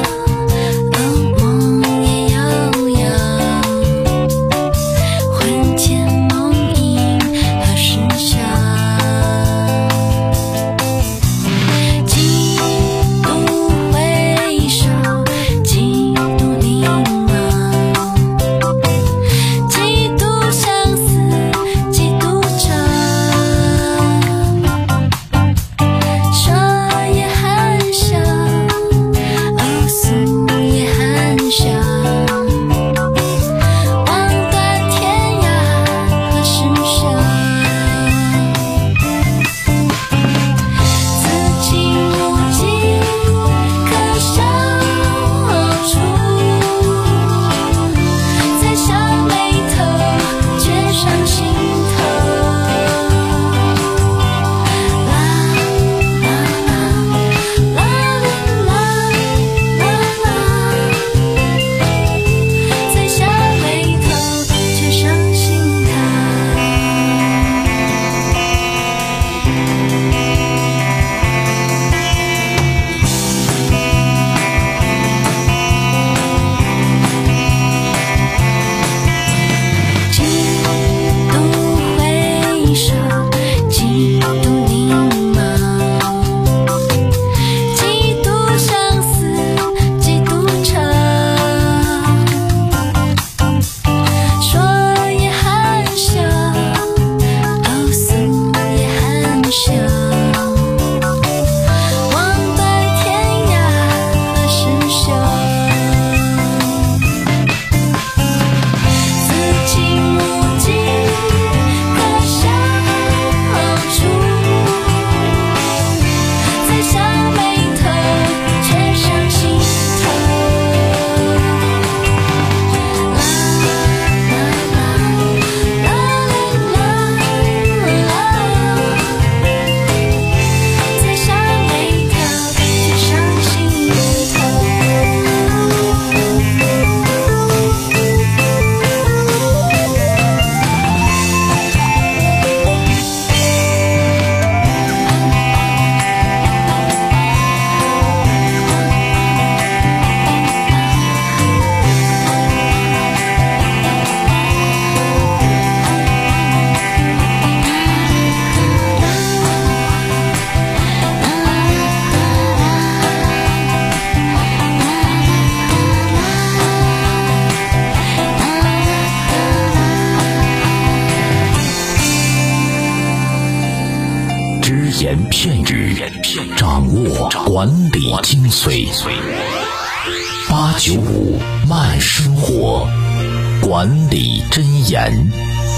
言片语，掌握管理精髓。八九五慢生活，管理箴言。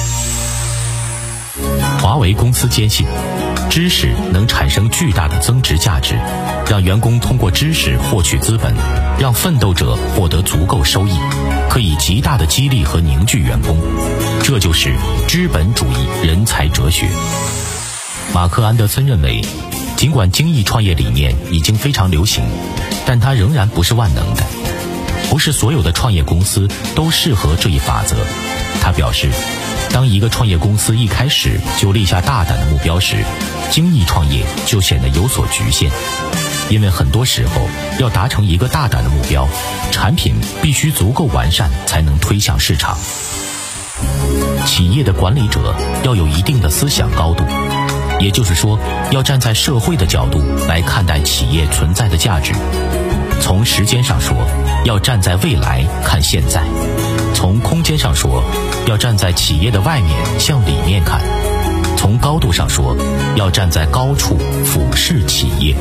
华为公司坚信，知识能产生巨大的增值价值，让员工通过知识获取资本，让奋斗者获得足够收益，可以极大的激励和凝聚员工。这就是资本主义人才哲学。马克·安德森认为，尽管精益创业理念已经非常流行，但它仍然不是万能的，不是所有的创业公司都适合这一法则。他表示，当一个创业公司一开始就立下大胆的目标时，精益创业就显得有所局限。因为很多时候，要达成一个大胆的目标，产品必须足够完善才能推向市场。企业的管理者要有一定的思想高度，也就是说，要站在社会的角度来看待企业存在的价值。从时间上说，要站在未来看现在；从空间上说，要站在企业的外面向里面看；从高度上说，要站在高处俯视企业。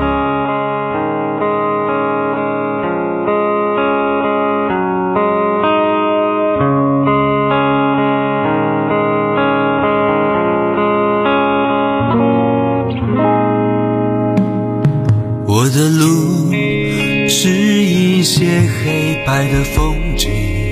我的路是一些黑白的风景，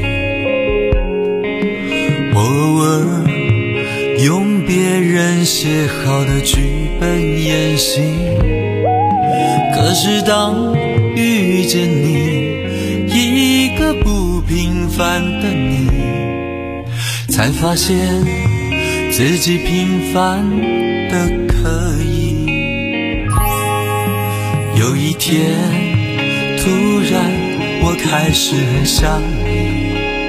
我偶尔用别人写好的剧本演戏，可是当遇见你，一个不平凡的你，才发现自己平凡的可以。有一天突然我开始很想你，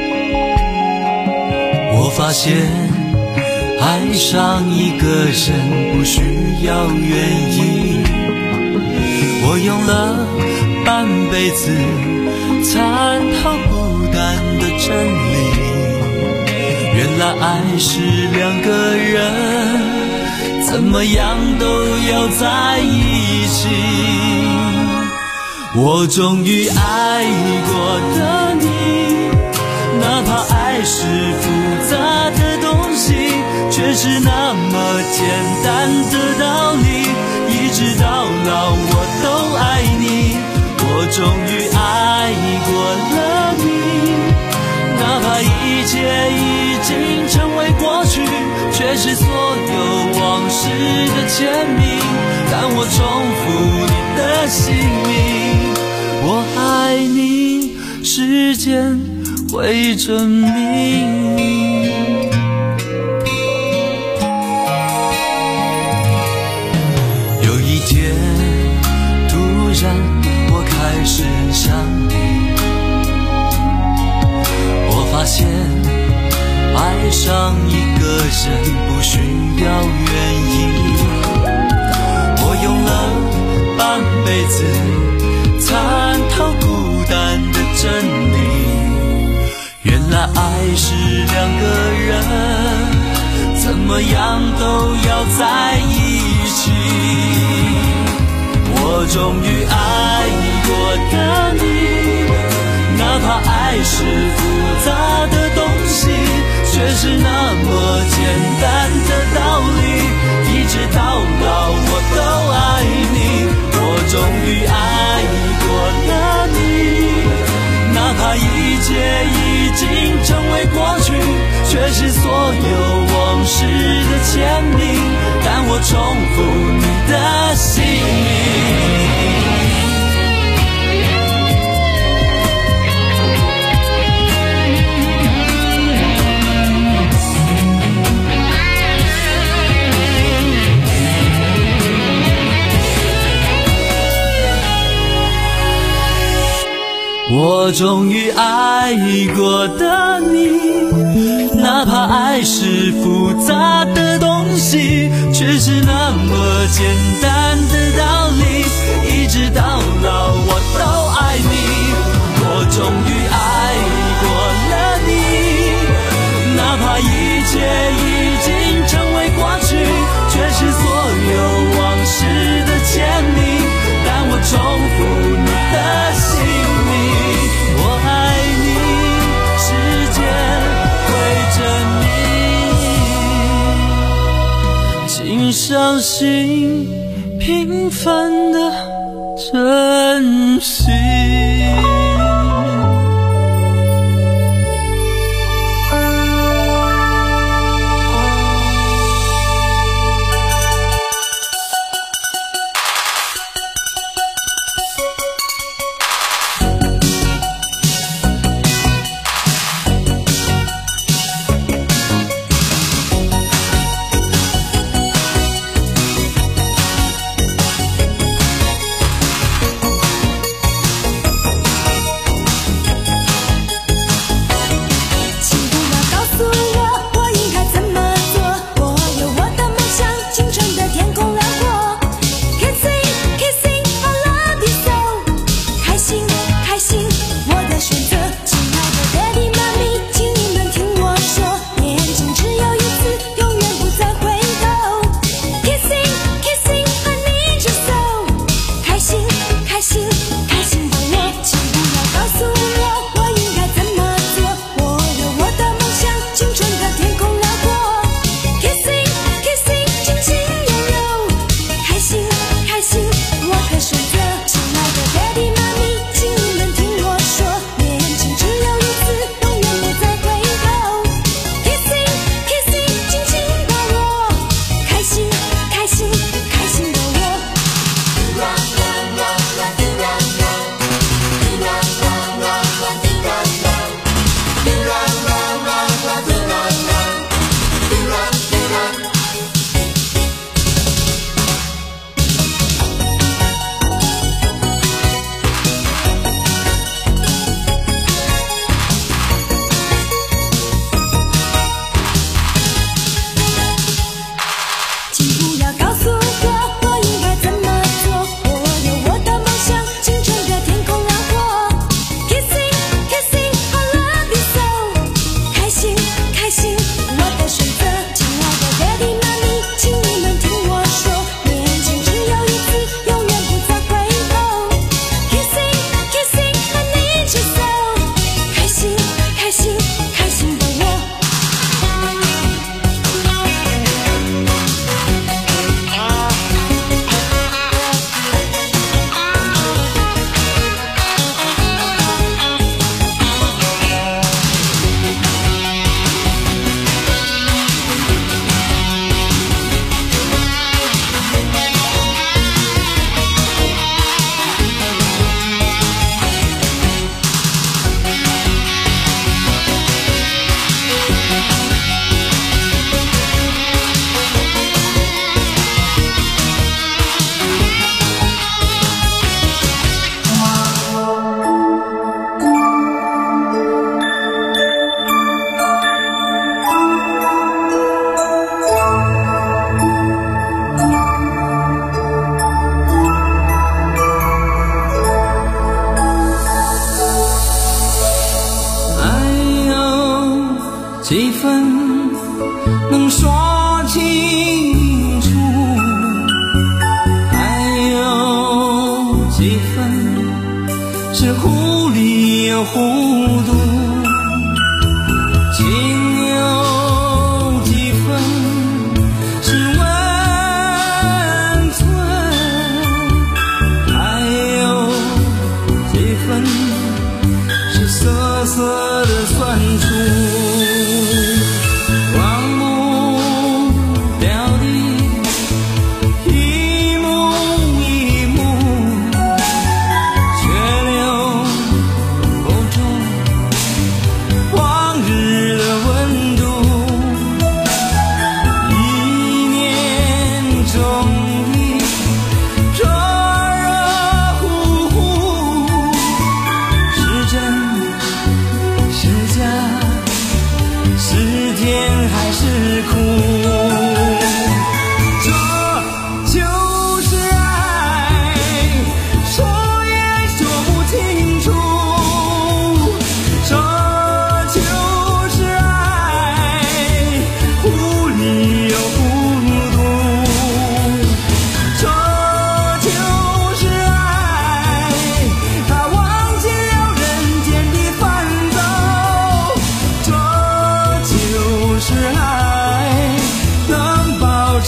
我发现爱上一个人不需要原因，我用了半辈子参透孤单的真理，原来爱是两个人怎么样都要在一起。我终于爱过的你，哪怕爱是复杂的东西，却是那么简单的道理，一直到老我都爱你。我终于爱过了你，哪怕一切已经成为过去，却是所有往事的签名，但我重复你的姓名。我爱你，时间会证明。有一天突然我开始想你，我发现爱上一个人不需要原因，我用了半辈子参透孤单的真理，原来爱是两个人怎么样都要在一起。我终于爱过的你，哪怕爱是复杂的东西，却是那么简单的道理，一直到老我都爱你。我终于爱过了你，哪怕一切已经成为过去，却是所有往事的签名，但我重复你的姓名。我终于爱过的你，哪怕爱是复杂的东西，却是那么简单的道理，一直到老我都爱你。我终于爱过了你，哪怕一切已经成为过去，却是所有往去相信平凡的真心。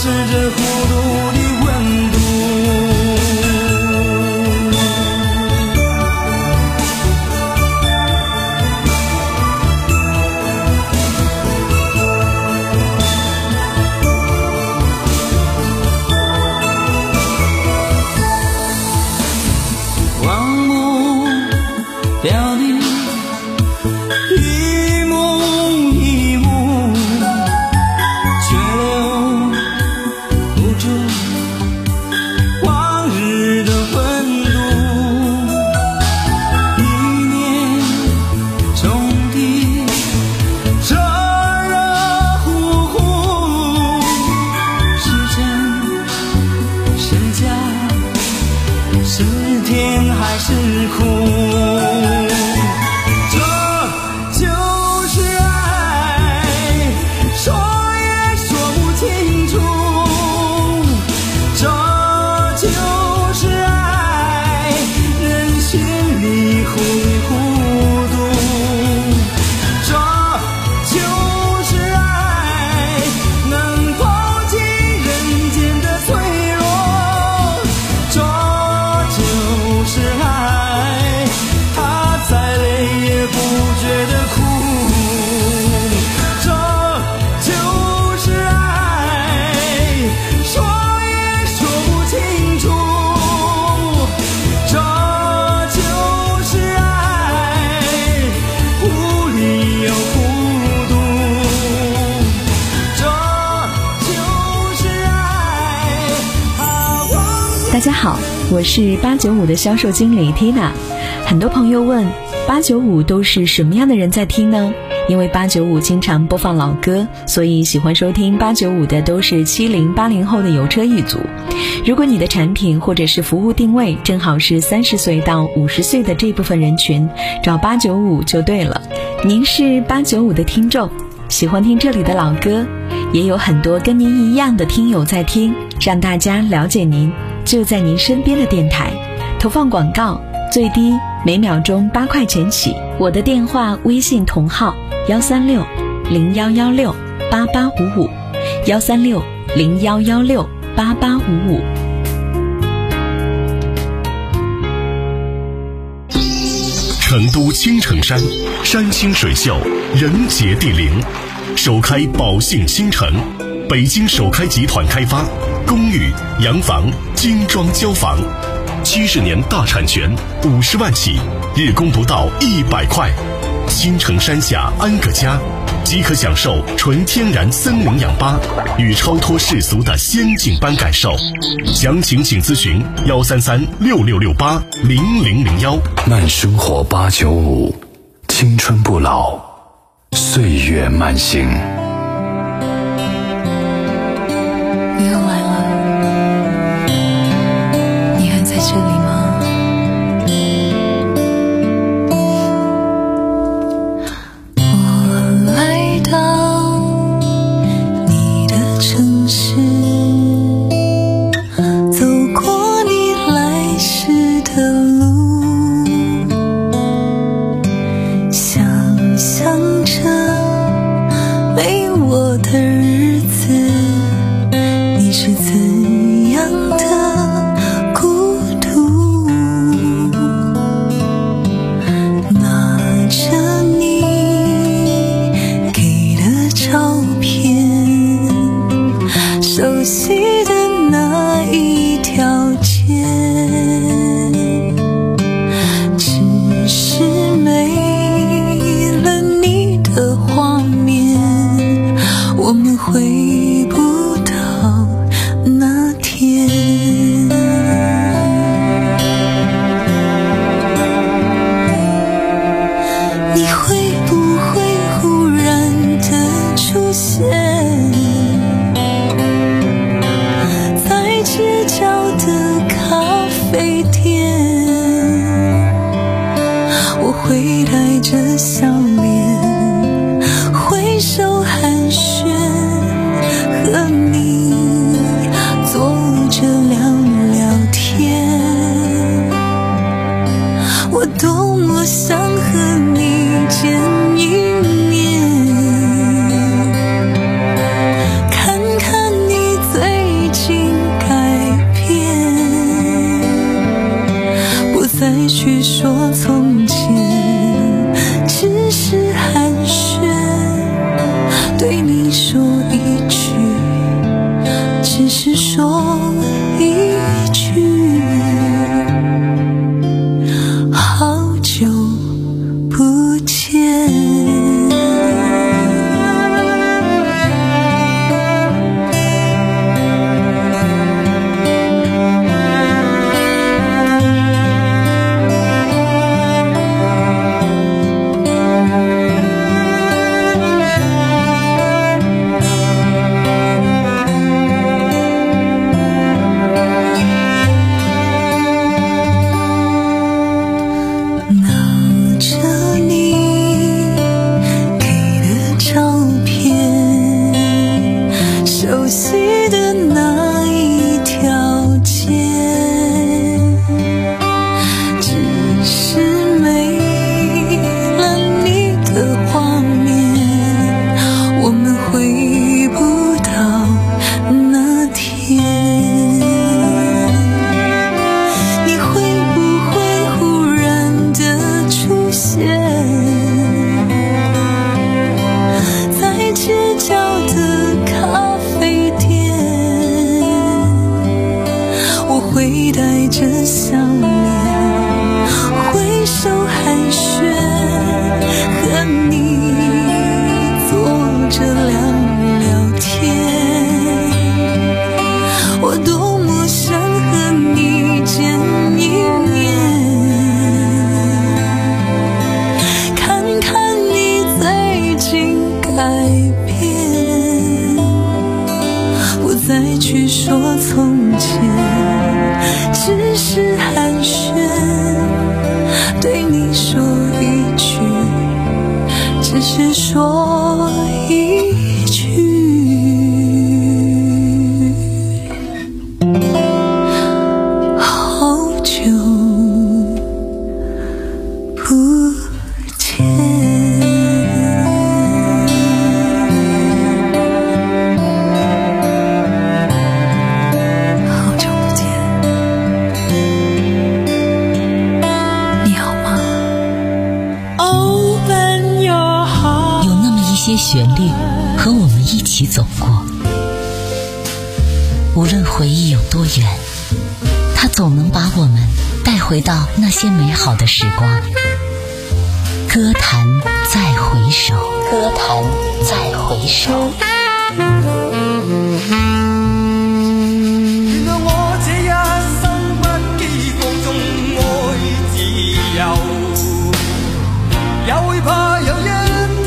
这孤独的温度。忘不掉你一幕一幕，却留不住往日的温度。一念中的这热乎乎，是真是假，是甜还是苦？这就是爱，说也说不清楚。这就是爱，人心里糊里糊涂。这就是爱，能抛弃人间的脆弱。这就是爱，他再累也不觉得苦。这就是爱，说也说不清楚。这就是爱，无理又孤独。这就是爱，他忘大家好，我是八九五的销售经理 Tina。 很多朋友问八九五都是什么样的人在听呢？因为八九五经常播放老歌，所以喜欢收听八九五的都是七零八零后的油车一族。如果你的产品或者是服务定位正好是三十岁到五十岁的这部分人群，找八九五就对了。您是八九五的听众，喜欢听这里的老歌，也有很多跟您一样的听友在听，让大家了解您，就在您身边的电台。投放广告最低每秒钟八块钱起。我的电话微信同号幺三六零幺幺六八八五五，幺三六零幺幺六八八五五。 成都青城山，山清水秀，人杰地灵，首开宝兴新城，北京首开集团开发，公寓、洋房、精装交房，七十年大产权，五十万起，日供不到一百块。青城山下安个家，即可享受纯天然森林氧吧与超脱世俗的仙境般感受。详情请咨询幺三三六六六八零零零幺。 慢生活八九五，青春不老，岁月慢行。 你又来了，你还在这里吗？我来到你的城市，走过你来时的路，想象着没我的日子，你是怎样的孤独？拿着你给的照片，熟悉的那一条街，只是没了你的画面，我们回不到那天。你会不会忽然的出现在街角的咖啡店？我会带着笑脸挥手寒暄，和你坐着聊聊天。我多么想和你见一面，看看你最只是说一句好久不见。会带着笑脸挥手寒暄，和你坐着聊聊天。我多么想和你见一面，看看你最近改变，不再去说从前，只是寒暄，对你说一句，只是说一句，好久不见。 旋律和我们一起走过，无论回忆有多远，它总能把我们带回到那些美好的时光。歌坛再回首，歌坛再回首。 原來我這一生不羈放縱愛自由，也會怕有一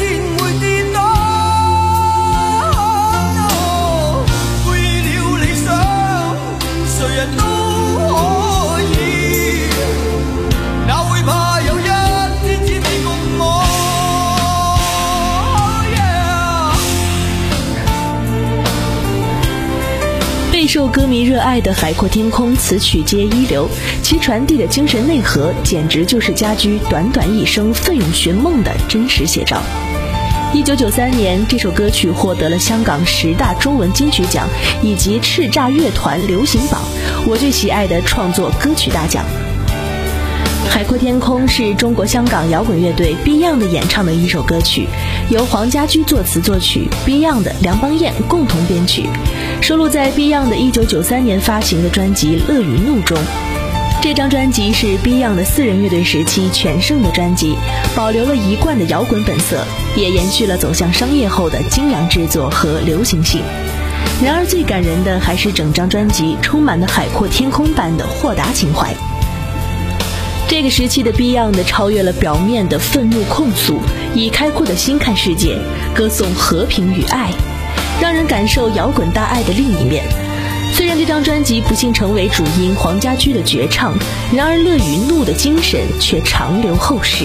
备受歌迷热爱的《海阔天空》词曲皆一流，其传递的精神内核简直就是家驹短短一生奋勇寻梦的真实写照。一九九三年，这首歌曲获得了香港十大中文金曲奖以及叱咤乐团流行榜我最喜爱的创作歌曲大奖。《海阔天空》是中国香港摇滚乐队 Beyond 演唱的一首歌曲，由黄家驹作词作曲， Beyond 梁邦彦共同编曲，收录在 Beyond 一九九三年发行的专辑《乐与怒》中。这张专辑是 Beyond 的四人乐队时期全盛的专辑，保留了一贯的摇滚本色，也延续了走向商业后的精良制作和流行性。然而最感人的还是整张专辑充满了海阔天空般的豁达情怀。这个时期的 Beyond 超越了表面的愤怒控诉，以开阔的心看世界，歌颂和平与爱，让人感受摇滚大爱的另一面。虽然这张专辑不幸成为主音黄家驹的绝唱，然而乐与怒的精神却长留后世。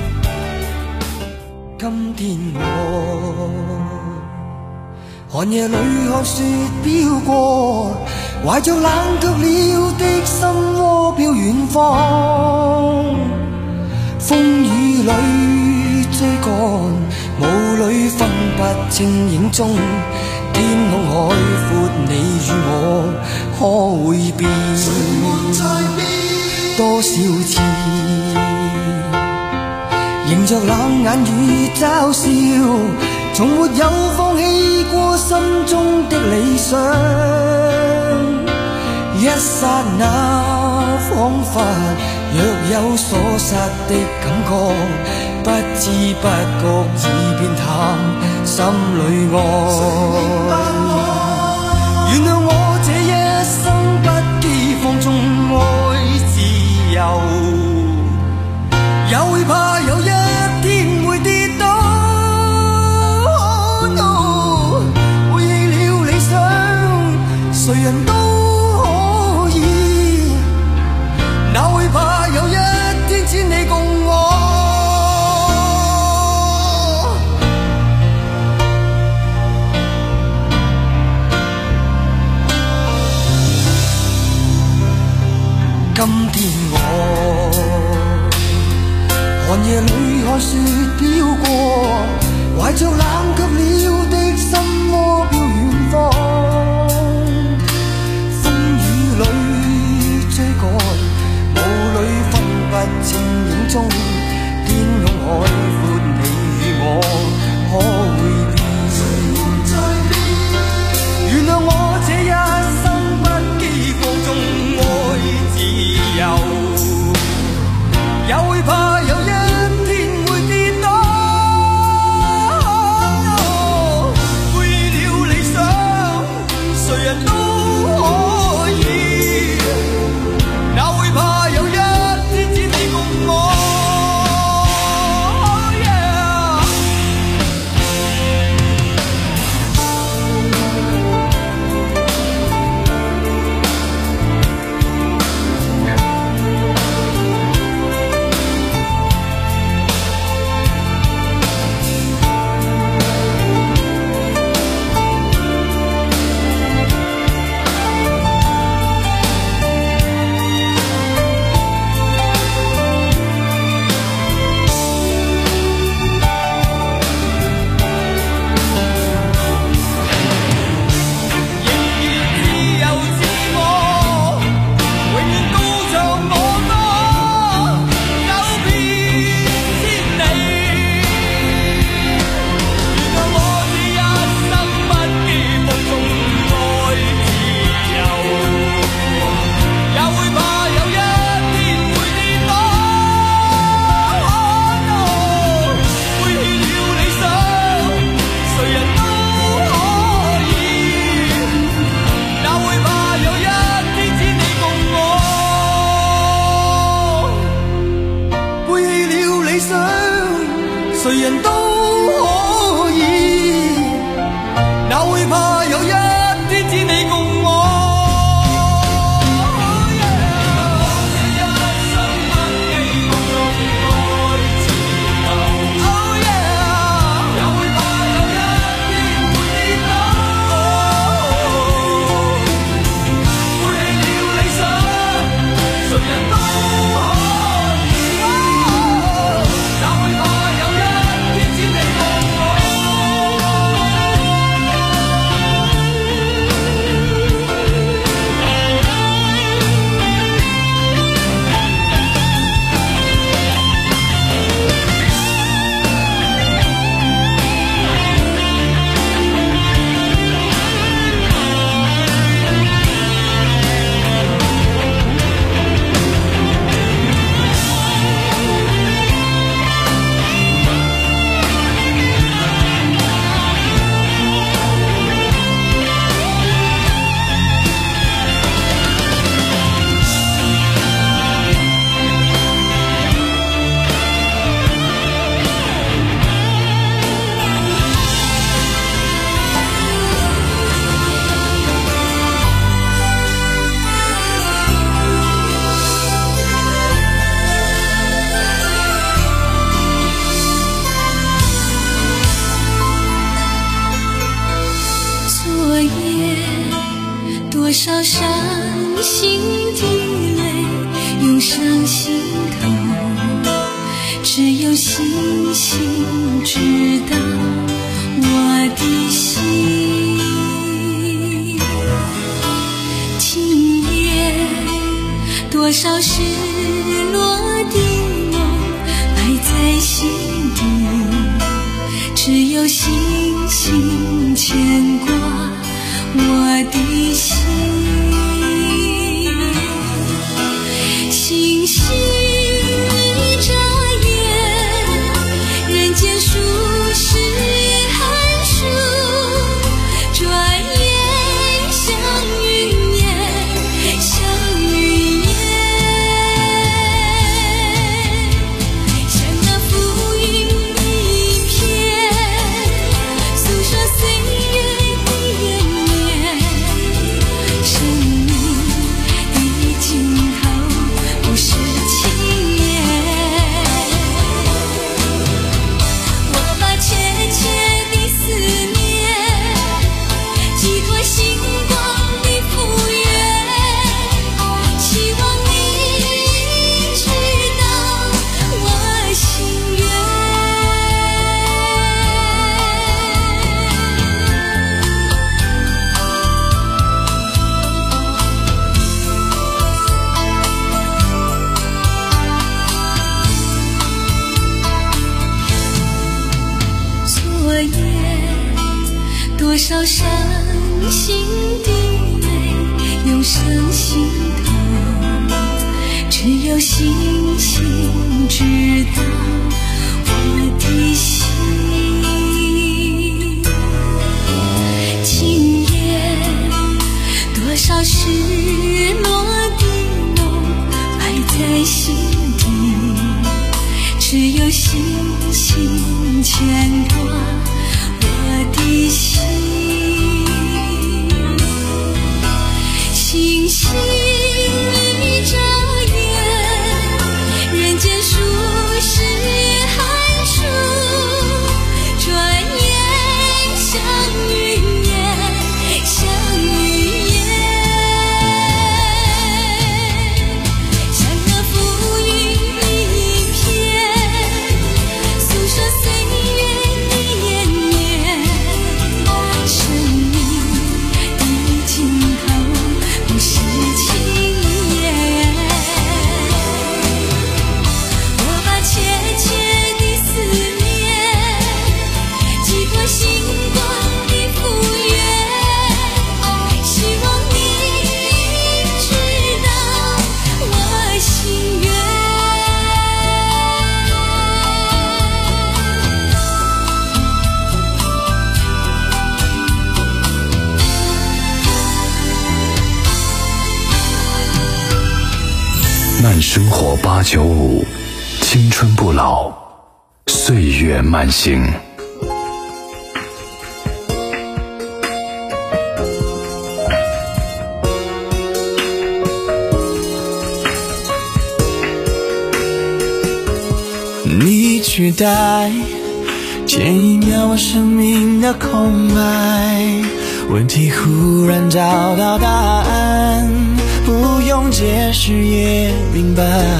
今天我寒夜里看雪飄過，懷着冷卻了的心窩飄遠方，風雨裏追趕，霧裏分不清影蹤，天空海闊，你與我可會變？多少次迎着冷眼與嘲笑，從沒有放棄過心中的理想。 一刹那仿佛若有所失的感覺，不知不覺已變淡心裏愛。原諒我這一生不羈放縱愛自由，也會怕有一天會跌倒。Oh no， 背棄了理想，誰人都可以，哪會怕有一天只你共我。今天我寒夜裏看雪飄過，懷着冷卻了的心窩飄遠方，風雨裏追趕，霧裏分不清影蹤，天空海闊，你與我可會變？原諒我這一生不羈放縱愛自由，也會怕有一天會跌倒。背棄了理想，誰人都可以，哪會怕有一天只你共我。誰人都可以，哪會怕有一天只你共我。 多少伤心的泪涌上心头，只有星星知道我的心。今夜多少失落的梦埋在心底，只有星星牵挂我的心。 少伤心的泪涌上心头，只有星星知道我的心。今夜多少失落的梦埋在心底，只有星星牵挂我的心。星星一眨眼，人间数十寒暑，转眼相遇也相遇也，像那浮云一片，诉说岁月的延绵。生命的尽头不是轻言，我把切切的思念寄托星光的赴约，希望你知道我心愿。 慢生活八九五，青春不老，岁月慢行。 你取代前一秒我生命的空白，问题忽然找到答案，不用解释也明白。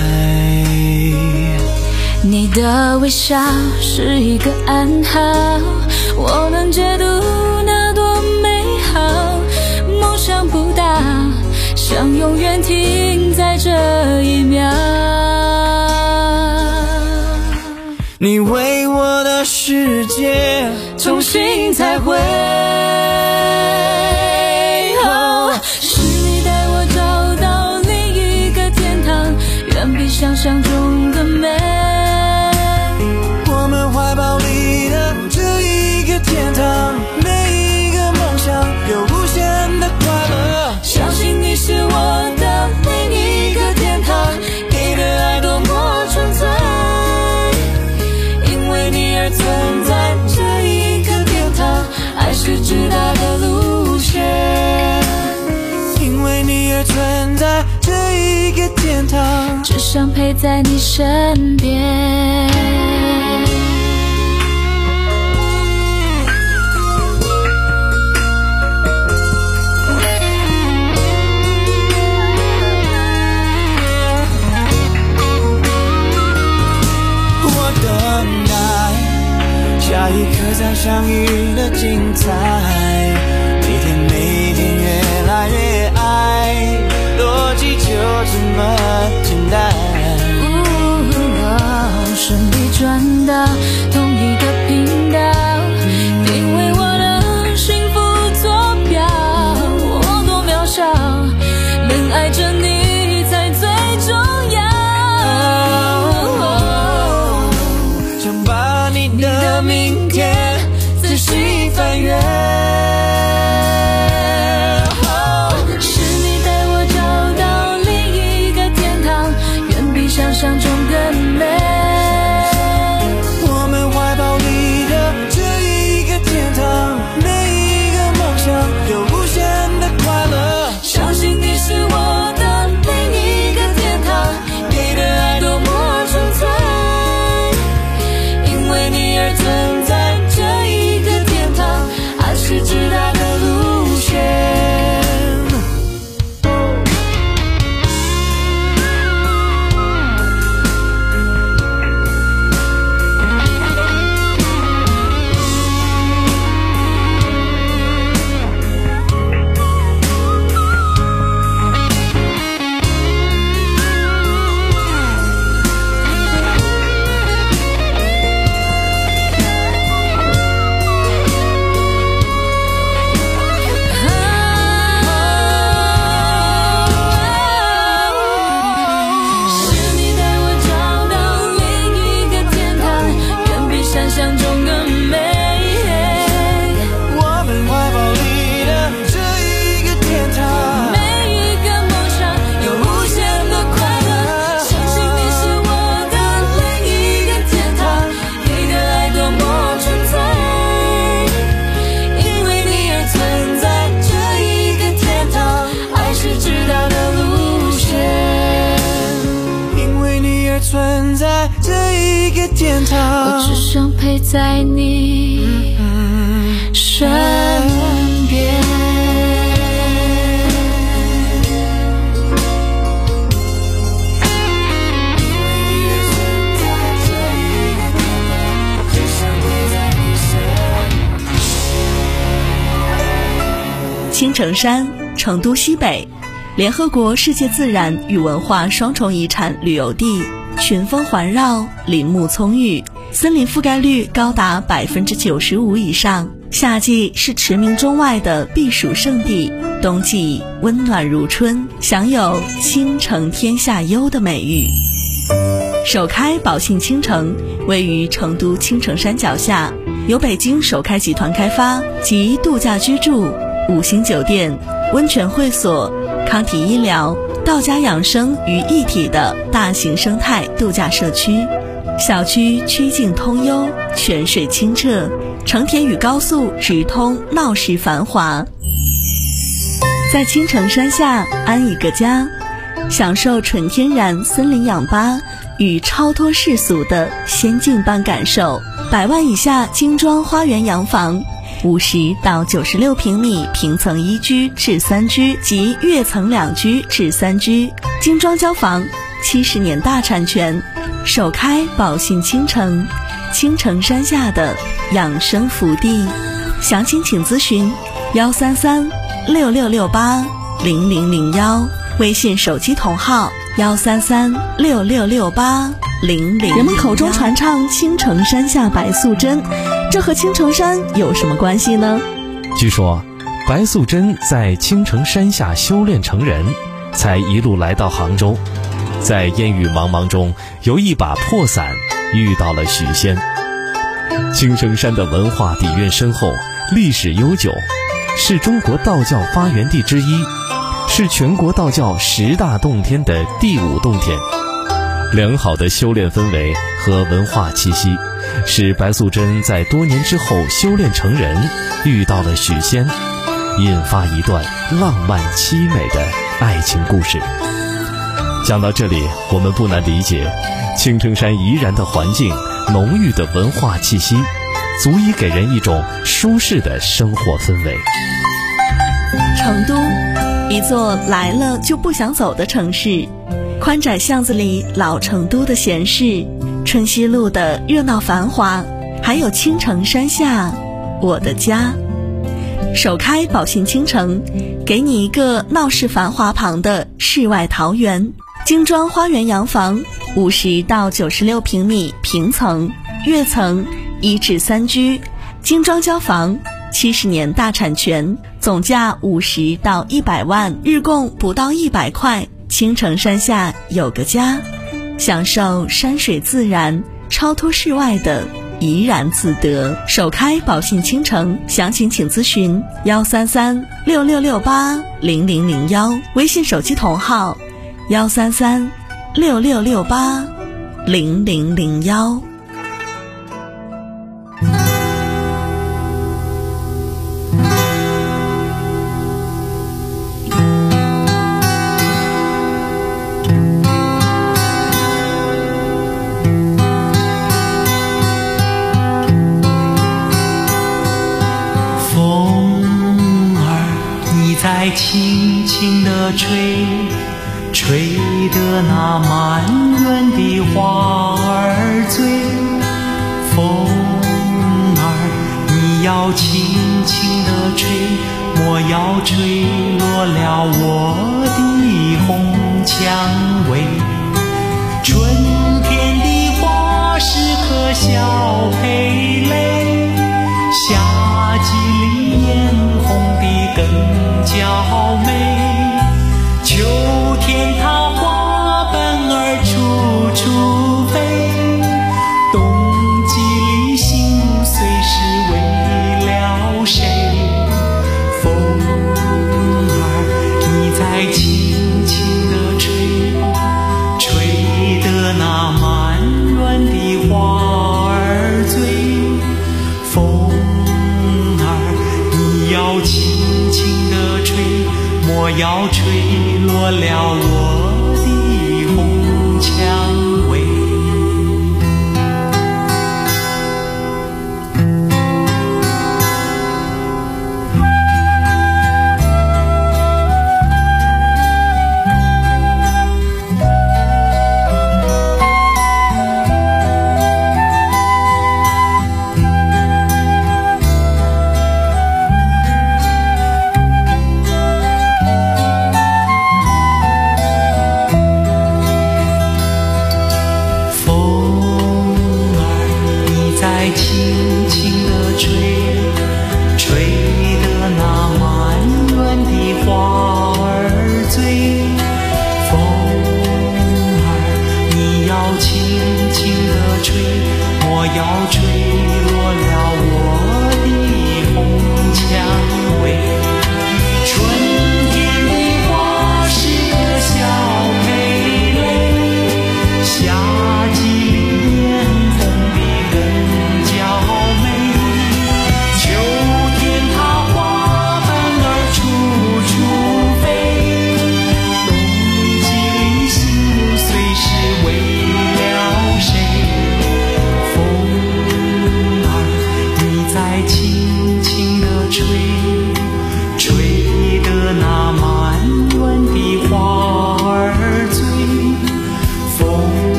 你的微笑是一个暗号，我能解读那多美好。梦想不大，想永远停在这一秒。 你为我的世界重新彩绘， 哦，是你带我找到另一个天堂，远比想象中的美。 我们怀抱里的这一个天堂，每一个梦想有无限的快乐。 相信你是我的另一个天堂，给的爱多么纯粹，因为你而存在这一个天堂，爱是直达的路线， 因为你而存在这一个天堂， 只想陪在你身边。 下一刻再相遇的精彩，每天每天越来越爱，逻辑就这么简单。 哦，顺利转到同一个频道，定为我的幸福坐标。我多渺小，能爱着你才最重要。 想把你的明天仔细翻阅。 别点头， 我只想陪在你身边。 青城山，成都西北，联合国世界自然与文化双重遗产旅游地，群峰环绕，林木葱郁，森林覆盖率高达百分之九十五以上。夏季是驰名中外的避暑胜地，冬季温暖如春，享有倾城天下优的美誉。首开宝信倾城位于成都青城山脚下，由北京首开集团开发，集度假居住、五星酒店、温泉会所、康体医疗、道家养生于一体的大型生态度假社区。小区曲径通幽，泉水清澈，城铁与高速直通，闹市繁华。在青城山下安一个家，享受纯天然森林氧吧与超脱世俗的仙境般感受。百万以下精装花园洋房，五十到九十六平米平层一居至三居及跃层两居至三居，精装交房，七十年大产权，首开宝信倾城，青城山下的养生福地。详情请咨询幺三三六六六八零零零幺，微信手机同号幺三三六六六八零零。人们口中传唱青城山下白素贞，这和青城山有什么关系呢？ 据说白素贞在青城山下修炼成人，才一路来到杭州，在烟雨茫茫中有一把破伞遇到了许仙。青城山的文化底蕴深厚，历史悠久，是中国道教发源地之一，是全国道教十大洞天的第五洞天。良好的修炼氛围和文化气息，使白素贞在多年之后修炼成人，遇到了许仙，引发一段浪漫凄美的爱情故事。讲到这里，我们不难理解，青城山宜然的环境，浓郁的文化气息，足以给人一种舒适的生活氛围。 成都，一座来了就不想走的城市，宽窄巷子里老成都的闲适，春熙路的热闹繁华，还有青城山下我的家。首开宝信倾城，给你一个闹市繁华旁的世外桃源。精装花园洋房，五十到九十六平米平层，跃层一至三居，精装交房，七十年大产权，总价五十到一百万，日供不到一百块。青城山下有个家，享受山水自然，超脱世外的怡然自得。首开宝信倾城，详情请咨询幺三三六六六八零零零幺，微信手机同号幺三三六六六八零零零幺。 在轻轻地吹，吹得那满园的花儿醉。风儿，你要轻轻地吹，莫要吹落了我的红蔷薇。春天的花时刻笑陪泪，夏季里艳红的更娇美。秋天它花瓣儿处处飞，冬季里心碎是为了谁？风儿，你在轻轻地吹，吹得那满园的花儿醉。风儿，你要轻轻地吹，莫要吹落了我的红蔷薇。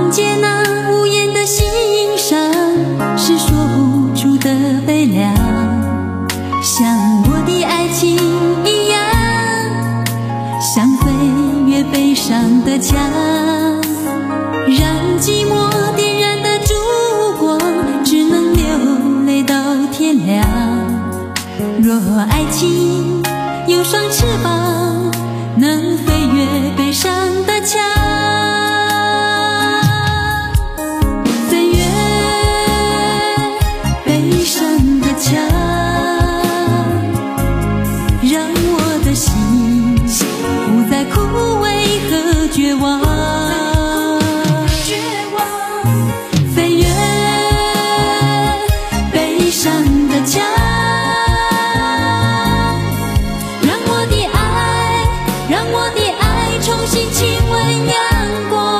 望接纳无言的欣赏，是说不出的悲凉，像我的爱情一样，像飞越悲伤的墙，让寂寞点燃的烛光，只能流泪到天亮。若爱情有双翅膀，能飞越悲伤的墙，飞越悲伤的墙，让我的心不再枯萎和绝望，飞越悲伤的墙，让我的爱，让我的爱重新亲吻阳光。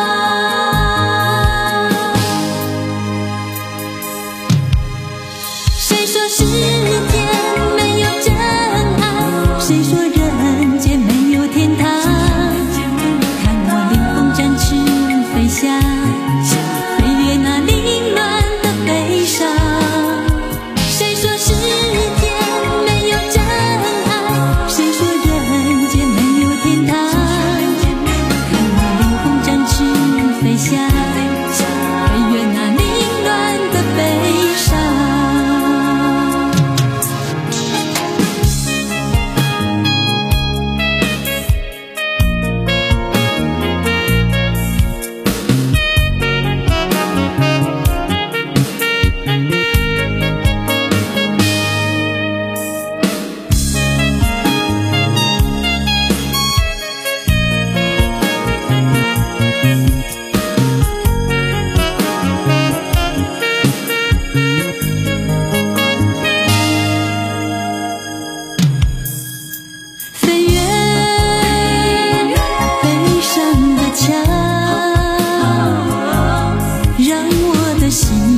谁说世间没有真爱？谁说人间没有天堂？看我凌风展翅飞翔，飞越那凌乱的悲伤。谁说世间没有真爱？谁说人间没有天堂？看我凌风展翅飞翔，飞越那凌乱的悲伤。飞越悲伤的墙，让我的心